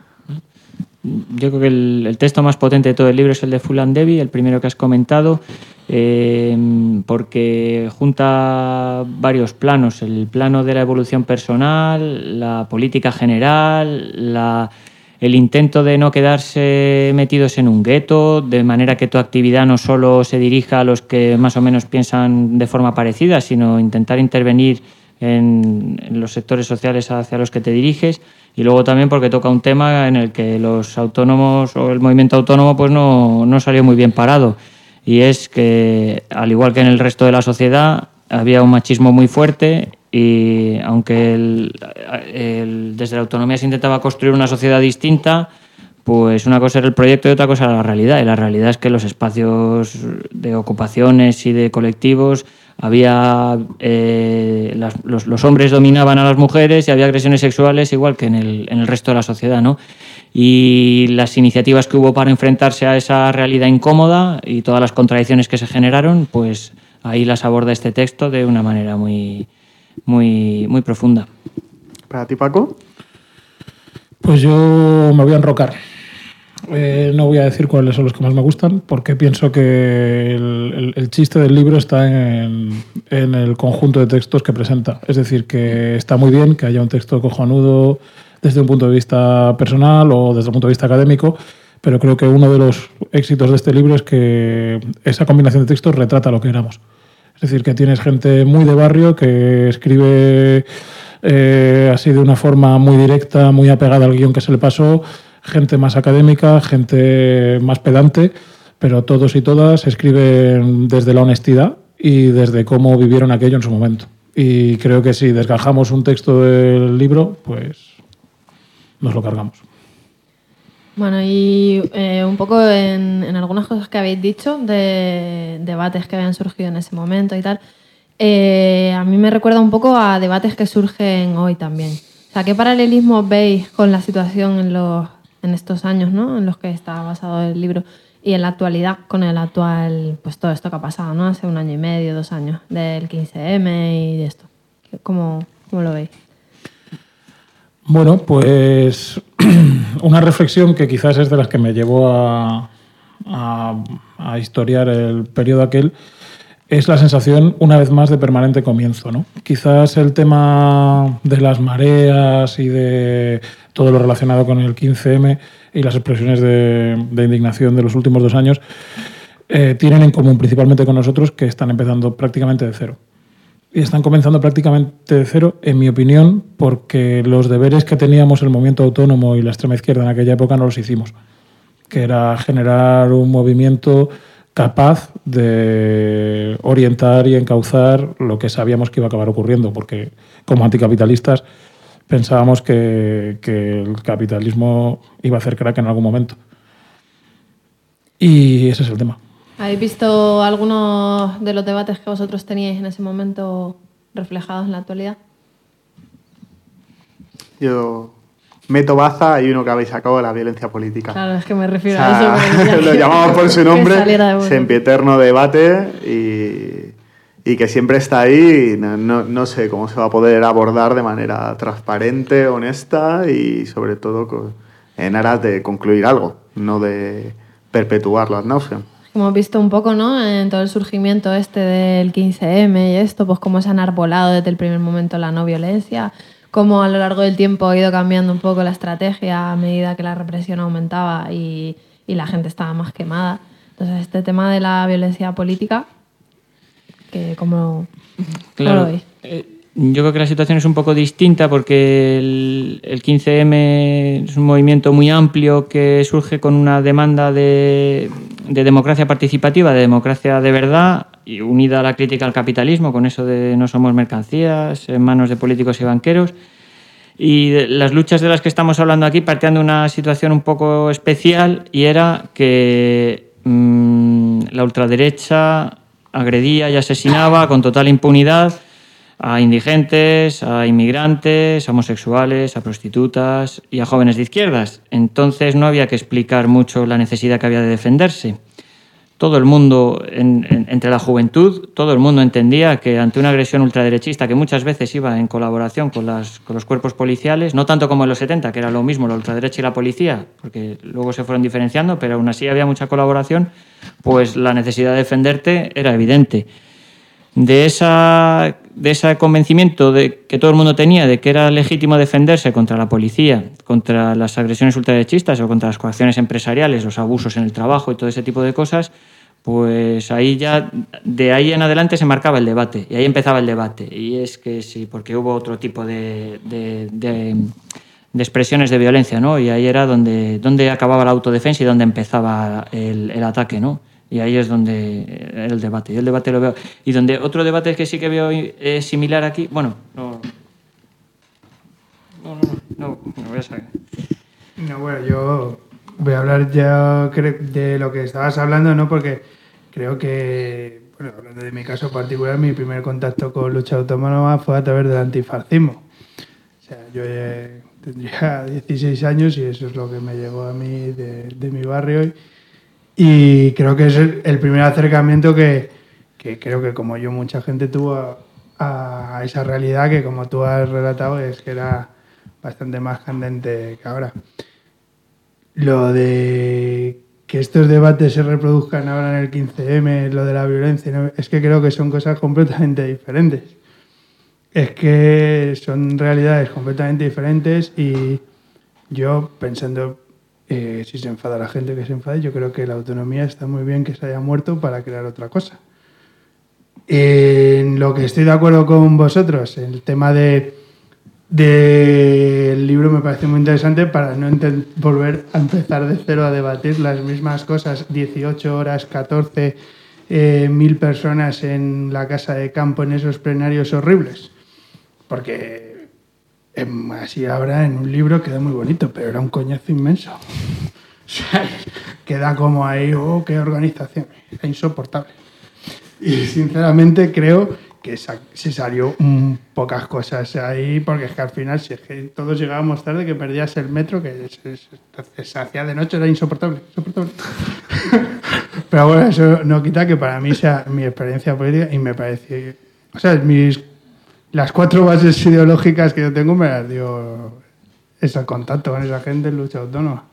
E: Yo creo que el texto más potente de todo el libro es el de Fulan Devi, el primero que has comentado, porque junta varios planos: el plano de la evolución personal, la política general, el intento de no quedarse metidos en un gueto, de manera que tu actividad no solo se dirija a los que más o menos piensan de forma parecida, sino intentar intervenir en los sectores sociales hacia los que te diriges. Y luego también porque toca un tema en el que los autónomos o el movimiento autónomo pues no salió muy bien parado. Y es que, al igual que en el resto de la sociedad, había un machismo muy fuerte y aunque desde la autonomía se intentaba construir una sociedad distinta, pues una cosa era el proyecto y otra cosa era la realidad. Y la realidad es que los espacios de ocupaciones y de colectivos había los hombres dominaban a las mujeres y había agresiones sexuales igual que en el resto de la sociedad, ¿no? Y las iniciativas que hubo para enfrentarse a esa realidad incómoda y todas las contradicciones que se generaron, pues ahí las aborda este texto de una manera muy, muy, muy profunda.
B: ¿Para ti, Paco?
D: Pues yo me voy a enrocar. No voy a decir cuáles son los que más me gustan, porque pienso que el chiste del libro está en el conjunto de textos que presenta. Es decir, que está muy bien que haya un texto cojonudo desde un punto de vista personal o desde un punto de vista académico, pero creo que uno de los éxitos de este libro es que esa combinación de textos retrata lo que éramos. Es decir, que tienes gente muy de barrio que escribe así de una forma muy directa, muy apegada al guión que se le pasó, gente más académica, gente más pedante, pero todos y todas escriben desde la honestidad y desde cómo vivieron aquello en su momento. Y creo que si desgajamos un texto del libro, pues nos lo cargamos.
C: Bueno, y un poco en algunas cosas que habéis dicho, de debates que habían surgido en ese momento y tal, a mí me recuerda un poco a debates que surgen hoy también. O sea, ¿qué paralelismo veis con la situación en estos años, ¿no? En los que está basado el libro y en la actualidad con el actual, pues todo esto que ha pasado, ¿no? Hace 1 año y medio, 2 años, del 15M y de esto. ¿Cómo lo veis?
D: Bueno, pues una reflexión que quizás es de las que me llevó a historiar el periodo aquel es la sensación, una vez más, de permanente comienzo, ¿no? Quizás el tema de las mareas y de todo lo relacionado con el 15M y las expresiones de indignación de los últimos 2 años tienen en común, principalmente con nosotros, que están empezando prácticamente de cero. Y están comenzando prácticamente de cero, en mi opinión, porque los deberes que teníamos el movimiento autónomo y la extrema izquierda en aquella época no los hicimos, que era generar un movimiento capaz de orientar y encauzar lo que sabíamos que iba a acabar ocurriendo, porque como anticapitalistas pensábamos que el capitalismo iba a hacer crack en algún momento. Y ese es el tema.
C: ¿Habéis visto algunos de los debates que vosotros teníais en ese momento reflejados en la actualidad?
B: Yo meto baza y uno que habéis sacado de la violencia política.
C: Claro, es que me refiero
B: O sea,
C: a eso.
B: lo llamamos por su nombre,
C: de
B: sempiterno debate y que siempre está ahí. Y no sé cómo se va a poder abordar de manera transparente, honesta y sobre todo en aras de concluir algo, no de perpetuar la náusea.
C: Hemos visto un poco, ¿no? En todo el surgimiento del 15M y esto, pues cómo se han arbolado desde el primer momento la no violencia, cómo a lo largo del tiempo ha ido cambiando un poco la estrategia a medida que la represión aumentaba y la gente estaba más quemada. Entonces, este tema de la violencia política, ¿cómo lo veis?
E: Yo creo que la situación es un poco distinta porque el 15M es un movimiento muy amplio que surge con una demanda de democracia participativa, de democracia de verdad, y unida a la crítica al capitalismo, con eso de no somos mercancías en manos de políticos y banqueros. Y las luchas de las que estamos hablando aquí partían de una situación un poco especial, y era que la ultraderecha agredía y asesinaba con total impunidad a indigentes, a inmigrantes, a homosexuales, a prostitutas y a jóvenes de izquierdas. Entonces no había que explicar mucho la necesidad que había de defenderse. Todo el mundo, entre la juventud, todo el mundo entendía que ante una agresión ultraderechista que muchas veces iba en colaboración con los cuerpos policiales, no tanto como en los 70, que era lo mismo la ultraderecha y la policía, porque luego se fueron diferenciando, pero aún así había mucha colaboración, pues la necesidad de defenderte era evidente. De ese convencimiento que todo el mundo tenía de que era legítimo defenderse contra la policía, contra las agresiones ultraderechistas o contra las coacciones empresariales, los abusos en el trabajo y todo ese tipo de cosas, pues ahí ya, de ahí en adelante se marcaba el debate, y ahí empezaba el debate. Y es que sí, porque hubo otro tipo de expresiones de violencia, ¿no? Y ahí era donde acababa la autodefensa y donde empezaba el ataque, ¿no? Y ahí es donde era el debate. Yo el debate lo veo. Y donde otro debate que sí que veo similar aquí... Bueno, no voy a saber.
A: No, bueno, yo voy a hablar ya de lo que estabas hablando, ¿no? Porque creo que, bueno, hablando de mi caso particular, mi primer contacto con lucha autónoma fue a través del antifascismo. O sea, yo tendría 16 años y eso es lo que me llegó a mí de mi barrio. Y creo que es el primer acercamiento que creo que como yo mucha gente tuvo a esa realidad que, como tú has relatado, es que era bastante más candente que ahora. Lo de que estos debates se reproduzcan ahora en el 15M, lo de la violencia, ¿no? Es que creo que son cosas completamente diferentes. Es que son realidades completamente diferentes y yo pensando... si se enfada la gente, que se enfade. Yo creo que la autonomía está muy bien que se haya muerto para crear otra cosa. En lo que estoy de acuerdo con vosotros, el tema del libro me parece muy interesante para no volver a empezar de cero a debatir las mismas cosas, 18 horas, 14, 1000 personas en la casa de campo en esos plenarios horribles. Porque... así ahora en un libro queda muy bonito, pero era un coñazo inmenso. O sea, queda como ahí, qué organización, es insoportable. Y sinceramente creo que se salió pocas cosas ahí, porque es que al final, si es que todos llegábamos tarde, que perdías el metro, que se hacía de noche, era insoportable. Pero bueno, eso no quita que para mí sea mi experiencia política y me parece... O sea, las 4 bases ideológicas que yo tengo me las dio ese contacto con esa gente en lucha autónoma.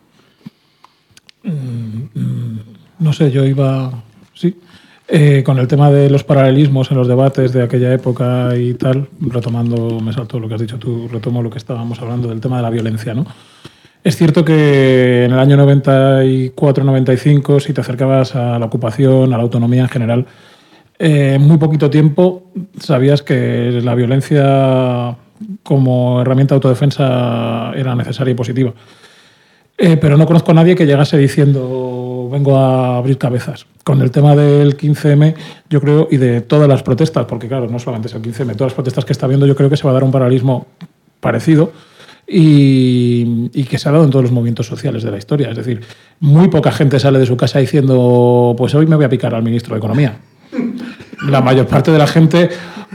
D: No sé, yo iba... Sí. Con el tema de los paralelismos en los debates de aquella época y tal, retomando, me saltó lo que has dicho tú, retomo lo que estábamos hablando del tema de la violencia, ¿no? Es cierto que en el año 94-95, si te acercabas a la ocupación, a la autonomía en general, en muy poquito tiempo sabías que la violencia como herramienta de autodefensa era necesaria y positiva. Pero no conozco a nadie que llegase diciendo vengo a abrir cabezas. Con el tema del 15M, yo creo, y de todas las protestas, porque claro, no solamente es el 15M, todas las protestas que está habiendo, yo creo que se va a dar un paralelismo parecido y que se ha dado en todos los movimientos sociales de la historia. Es decir, muy poca gente sale de su casa diciendo pues hoy me voy a picar al ministro de Economía. La mayor parte de la gente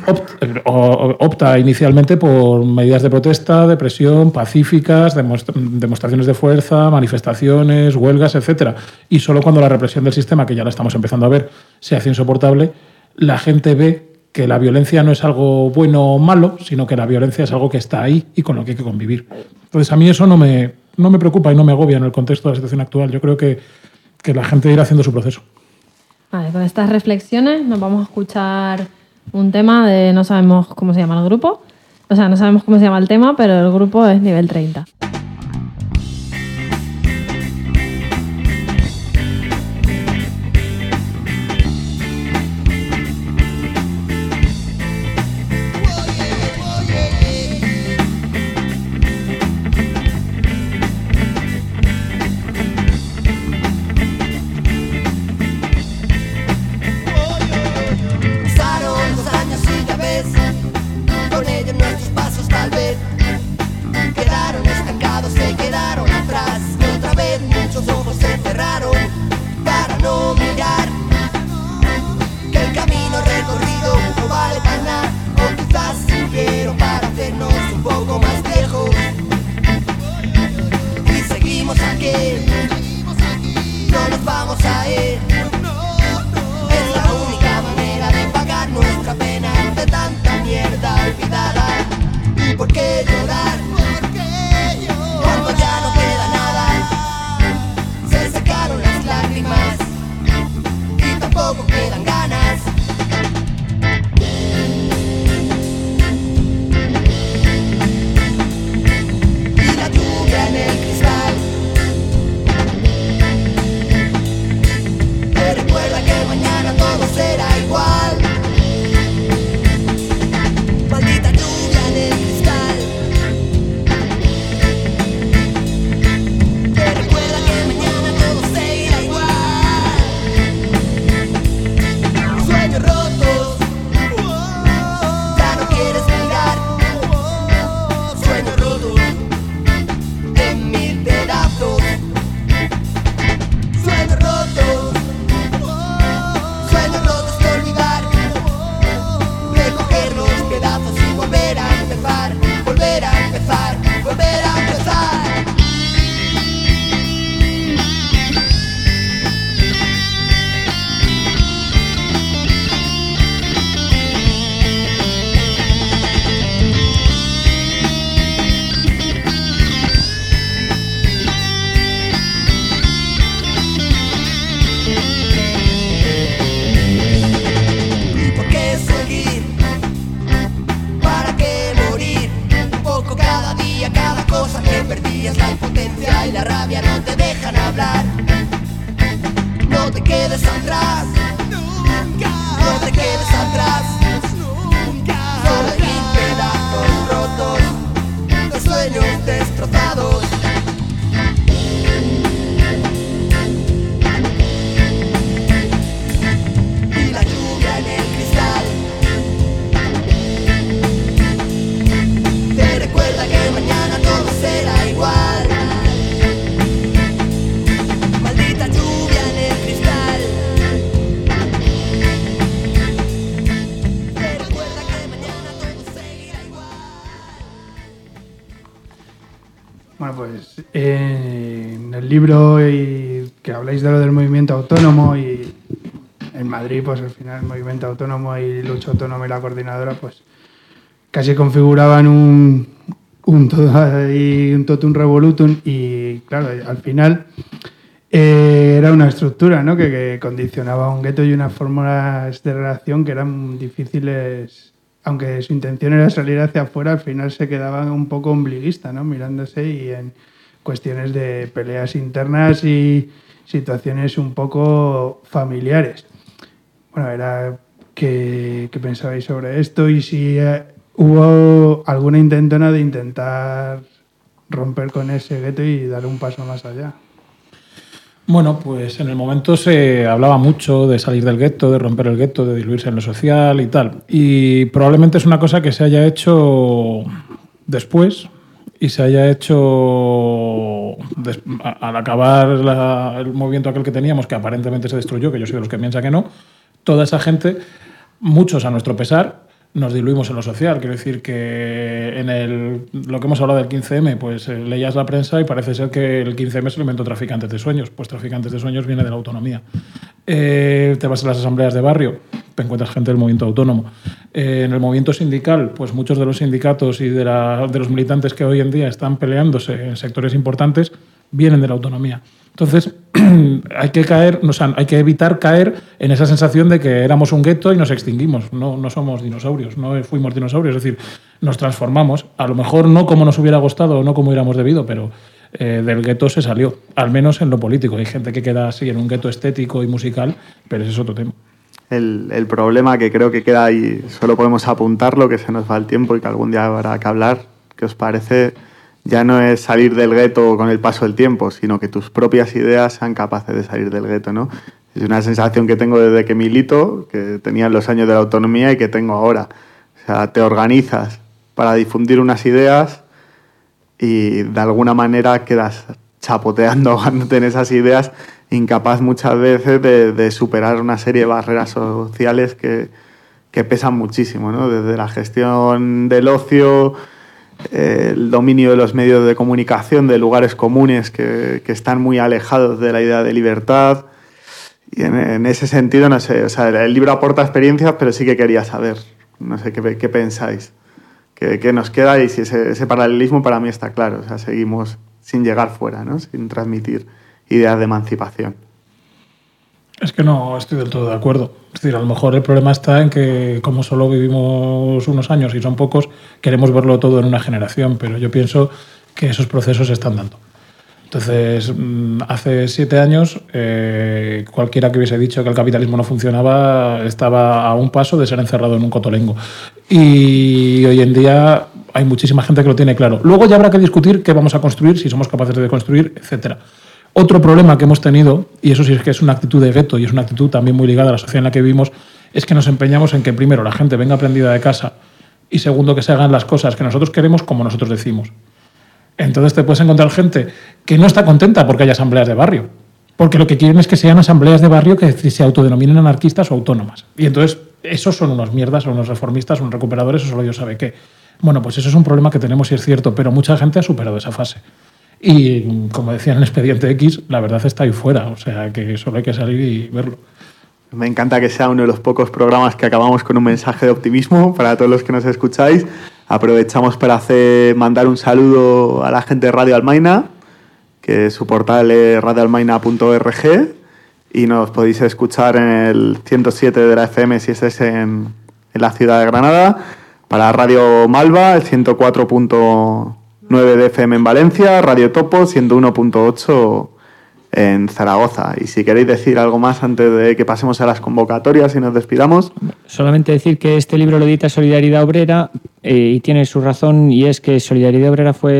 D: opta inicialmente por medidas de protesta, de presión, pacíficas, demostraciones de fuerza, manifestaciones, huelgas, etc. Y solo cuando la represión del sistema, que ya la estamos empezando a ver, se hace insoportable, la gente ve que la violencia no es algo bueno o malo, sino que la violencia es algo que está ahí y con lo que hay que convivir. Entonces, a mí eso no me preocupa y no me agobia en el contexto de la situación actual. Yo creo que la gente irá haciendo su proceso.
C: Vale, con estas reflexiones nos vamos a escuchar un tema de no sabemos cómo se llama el grupo. O sea, no sabemos cómo se llama el tema, pero el grupo es Nivel 30.
A: Bueno, pues en el libro que habláis de lo del movimiento autónomo y en Madrid, pues al final el movimiento autónomo y Lucha Autónoma y la coordinadora, pues casi configuraban un totum revolutum y claro, al final era una estructura, ¿no? que condicionaba un gueto y unas fórmulas de relación que eran difíciles, aunque su intención era salir hacia afuera, al final se quedaban un poco ombliguistas, ¿no? Mirándose y en cuestiones de peleas internas y situaciones un poco familiares. Bueno, era ¿qué pensabais sobre esto? Y si hubo alguna intentona de intentar romper con ese gueto y dar un paso más allá.
D: Bueno, pues en el momento se hablaba mucho de salir del gueto, de romper el gueto, de diluirse en lo social y tal. Y probablemente es una cosa que se haya hecho después y se haya hecho al acabar el movimiento aquel que teníamos, que aparentemente se destruyó, que yo soy de los que piensa que no. Toda esa gente, muchos a nuestro pesar, nos diluimos en lo social. Quiero decir que lo que hemos hablado del 15M, pues leías la prensa y parece ser que el 15M se lo inventó Traficantes de Sueños. Pues Traficantes de Sueños viene de la autonomía. Te vas a las asambleas de barrio, te encuentras gente del movimiento autónomo. En el movimiento sindical, pues muchos de los sindicatos y de los militantes que hoy en día están peleándose en sectores importantes vienen de la autonomía. Entonces, hay que evitar caer en esa sensación de que éramos un gueto y nos extinguimos. No somos dinosaurios, no fuimos dinosaurios, es decir, nos transformamos. A lo mejor no como nos hubiera gustado o no como hubiéramos debido, pero del gueto se salió, al menos en lo político. Hay gente que queda así en un gueto estético y musical, pero ese es otro tema.
B: El problema que creo que queda ahí, solo podemos apuntarlo, que se nos va el tiempo y que algún día habrá que hablar, ¿qué os parece? Ya no es salir del gueto con el paso del tiempo, sino que tus propias ideas sean capaces de salir del gueto, ¿no? Es una sensación que tengo desde que milito, que tenía en los años de la autonomía y que tengo ahora. O sea, te organizas para difundir unas ideas y de alguna manera quedas chapoteando, ahogándote en esas ideas, incapaz muchas veces de superar una serie de barreras sociales que pesan muchísimo, ¿no? Desde la gestión del ocio, el dominio de los medios de comunicación, de lugares comunes que están muy alejados de la idea de libertad. Y en ese sentido, no sé, o sea, el libro aporta experiencias, pero sí que quería saber, no sé, qué pensáis, qué nos queda y si ese paralelismo para mí está claro, o sea, seguimos sin llegar fuera, ¿no? Sin transmitir ideas de emancipación.
D: Es que no estoy del todo de acuerdo. Es decir, a lo mejor el problema está en que como solo vivimos unos años y son pocos, queremos verlo todo en una generación, pero yo pienso que esos procesos se están dando. Entonces, hace 7 años, cualquiera que hubiese dicho que el capitalismo no funcionaba estaba a un paso de ser encerrado en un cotolengo. Y hoy en día hay muchísima gente que lo tiene claro. Luego ya habrá que discutir qué vamos a construir, si somos capaces de construir, etcétera. Otro problema que hemos tenido, y eso sí es que es una actitud de gueto y es una actitud también muy ligada a la sociedad en la que vivimos, es que nos empeñamos en que primero la gente venga aprendida de casa y segundo que se hagan las cosas que nosotros queremos como nosotros decimos. Entonces te puedes encontrar gente que no está contenta porque haya asambleas de barrio, porque lo que quieren es que sean asambleas de barrio que se autodenominen anarquistas o autónomas. Y entonces esos son unos mierdas, o unos reformistas, unos recuperadores, o solo Dios sabe qué. Bueno, pues eso es un problema que tenemos y es cierto, pero mucha gente ha superado esa fase. Y como decía en el Expediente X, la verdad está ahí fuera, o sea que solo hay que salir y verlo.
B: Me encanta que sea uno de los pocos programas que acabamos con un mensaje de optimismo para todos los que nos escucháis. Aprovechamos para mandar un saludo a la gente de Radio Almaina, que su portal es radioalmaina.org y nos podéis escuchar en el 107 de la FM si estáis en la ciudad de Granada, para Radio Malva, el 104.9 de FM en Valencia, Radio Topo, 101.8 en Zaragoza. Y si queréis decir algo más antes de que pasemos a las convocatorias y nos despidamos.
E: Solamente decir que este libro lo edita Solidaridad Obrera y tiene su razón, y es que Solidaridad Obrera fue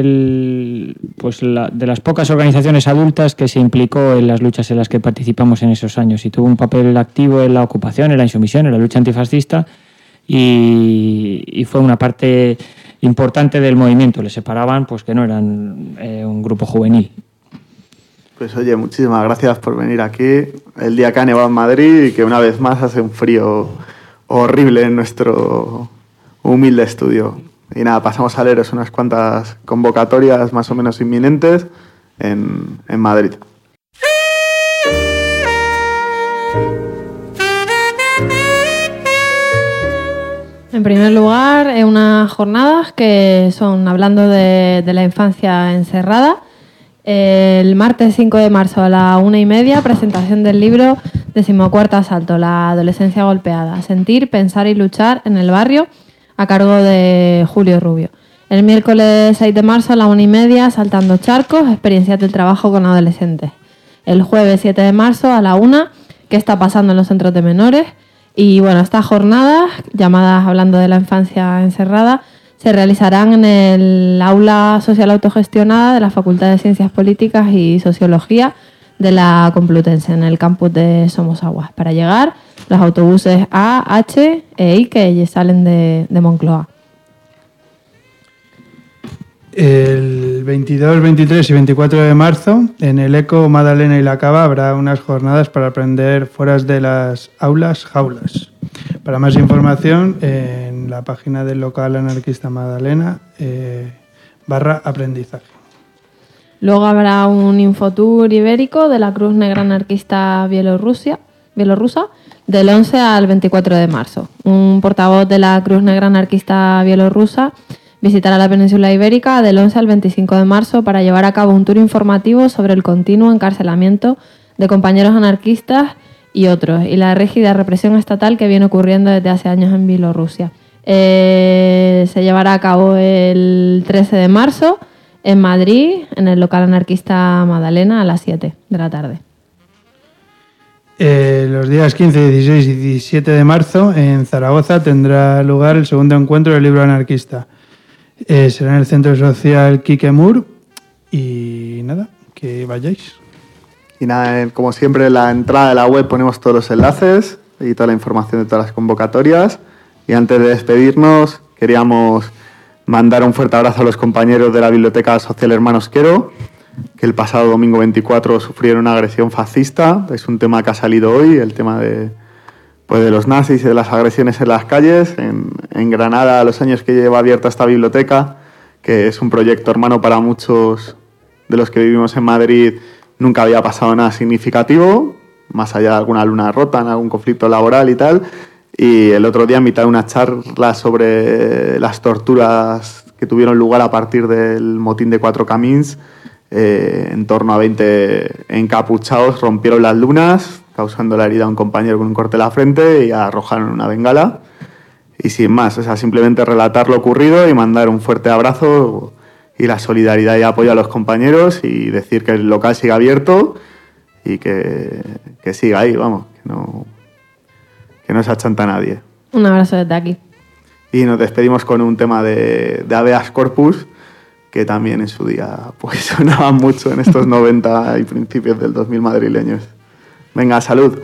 E: de las pocas organizaciones adultas que se implicó en las luchas en las que participamos en esos años y tuvo un papel activo en la ocupación, en la insumisión, en la lucha antifascista y fue una parte importante del movimiento. Le separaban pues que no eran un grupo juvenil.
B: Pues oye, muchísimas gracias por venir aquí el día que ha nevado en Madrid y que una vez más hace un frío horrible en nuestro humilde estudio. Y nada, pasamos a leeros unas cuantas convocatorias más o menos inminentes en Madrid.
C: En primer lugar, unas jornadas que son hablando de la infancia encerrada. El martes 5 de marzo a la 1:30, presentación del libro 14º Asalto, la adolescencia golpeada. Sentir, pensar y luchar en el barrio, a cargo de Julio Rubio. El miércoles 6 de marzo a la 1:30, Saltando charcos, experiencias del trabajo con adolescentes. El jueves 7 de marzo a la 1, ¿qué está pasando en los centros de menores? Y bueno, estas jornadas, llamadas hablando de la infancia encerrada, se realizarán en el aula social autogestionada de la Facultad de Ciencias Políticas y Sociología de la Complutense, en el campus de Somosaguas. Para llegar, los autobuses A, H e I que salen de Moncloa.
A: El 22, 23 y 24 de marzo, en el ECO Madalena y la Cava, habrá unas jornadas para aprender fuera de las aulas, jaulas. Para más información, en la página del local anarquista Madalena, /aprendizaje.
C: Luego habrá un infotour ibérico de la Cruz Negra Anarquista bielorrusa del 11 al 24 de marzo. Un portavoz de la Cruz Negra Anarquista bielorrusa visitará la península ibérica del 11 al 25 de marzo para llevar a cabo un tour informativo sobre el continuo encarcelamiento de compañeros anarquistas y otros, y la rígida represión estatal que viene ocurriendo desde hace años en Bielorrusia. Se llevará a cabo el 13 de marzo en Madrid, en el local anarquista Madalena, a las 7 de la tarde.
A: Los días 15, 16 y 17 de marzo, en Zaragoza, tendrá lugar el segundo encuentro del libro anarquista. Será en el Centro Social Quique Mur. Y nada, que vayáis.
B: Y nada, como siempre, en la entrada de la web ponemos todos los enlaces y toda la información de todas las convocatorias. Y antes de despedirnos, queríamos mandar un fuerte abrazo a los compañeros de la Biblioteca Social Hermanos Quero, que el pasado domingo 24 sufrieron una agresión fascista. Es un tema que ha salido hoy, el tema de los nazis y de las agresiones en las calles. En Granada, los años que lleva abierta esta biblioteca, que es un proyecto hermano para muchos de los que vivimos en Madrid, nunca había pasado nada significativo, más allá de alguna luna rota, en algún conflicto laboral y tal. Y el otro día, en mitad de una charla sobre las torturas que tuvieron lugar a partir del motín de Cuatro Camins, en torno a 20 encapuchados rompieron las lunas, causando la herida a un compañero con un corte en la frente, y arrojaron una bengala. Y sin más, o sea, simplemente relatar lo ocurrido y mandar un fuerte abrazo y la solidaridad y apoyo a los compañeros, y decir que el local siga abierto y que siga ahí, vamos, que no se achanta a nadie.
C: Un abrazo desde aquí.
B: Y nos despedimos con un tema de Habeas Corpus, que también en su día pues sonaban mucho en estos 90 y principios del 2000 madrileños. Venga, salud.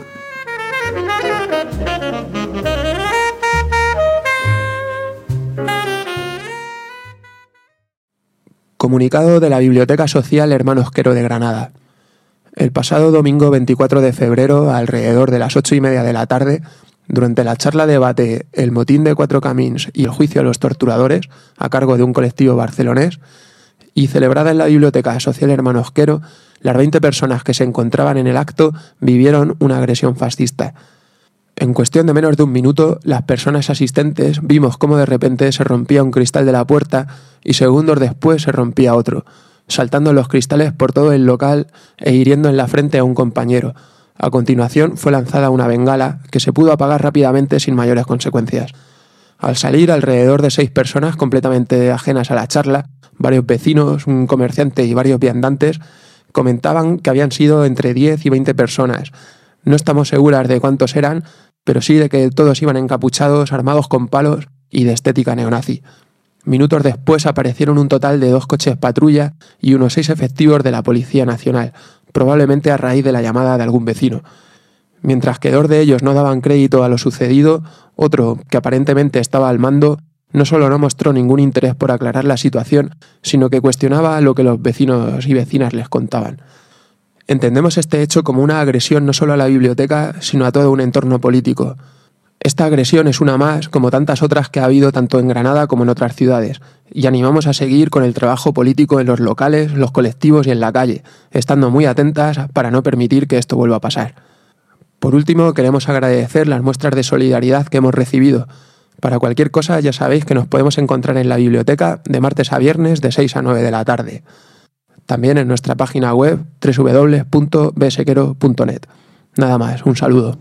H: Comunicado de la Biblioteca Social Hermanos Quero de Granada. El pasado domingo 24 de febrero, alrededor de las 8:30 de la tarde, durante la charla-debate El motín de Cuatro Camins y el juicio a los torturadores, a cargo de un colectivo barcelonés, y celebrada en la Biblioteca Social Hermanos Quero, las 20 personas que se encontraban en el acto vivieron una agresión fascista. En cuestión de menos de un minuto, las personas asistentes vimos cómo de repente se rompía un cristal de la puerta y segundos después se rompía otro, saltando los cristales por todo el local e hiriendo en la frente a un compañero. A continuación fue lanzada una bengala que se pudo apagar rápidamente sin mayores consecuencias. Al salir, alrededor de 6 personas completamente ajenas a la charla, varios vecinos, un comerciante y varios viandantes, comentaban que habían sido entre 10 y 20 personas. No estamos seguras de cuántos eran, pero sí de que todos iban encapuchados, armados con palos y de estética neonazi. Minutos después aparecieron un total de 2 coches patrulla y unos 6 efectivos de la Policía Nacional, probablemente a raíz de la llamada de algún vecino. Mientras que 2 de ellos no daban crédito a lo sucedido, otro, que aparentemente estaba al mando, no solo no mostró ningún interés por aclarar la situación, sino que cuestionaba lo que los vecinos y vecinas les contaban. Entendemos este hecho como una agresión no solo a la biblioteca, sino a todo un entorno político. Esta agresión es una más, como tantas otras que ha habido tanto en Granada como en otras ciudades, y animamos a seguir con el trabajo político en los locales, los colectivos y en la calle, estando muy atentas para no permitir que esto vuelva a pasar. Por último, queremos agradecer las muestras de solidaridad que hemos recibido. Para cualquier cosa ya sabéis que nos podemos encontrar en la biblioteca de martes a viernes de 6 a 9 de la tarde. También en nuestra página web www.bsequero.net. Nada más, un saludo.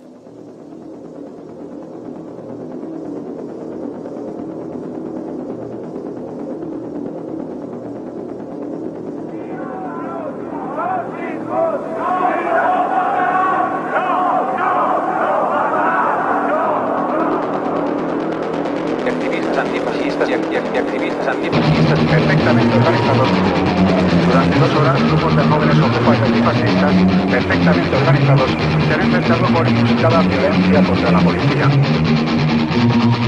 I: Activistas antifascistas perfectamente organizados. Durante 2 horas, grupos de jóvenes ocupas antifascistas perfectamente organizados se han enfrentado con inusitada violencia contra la policía.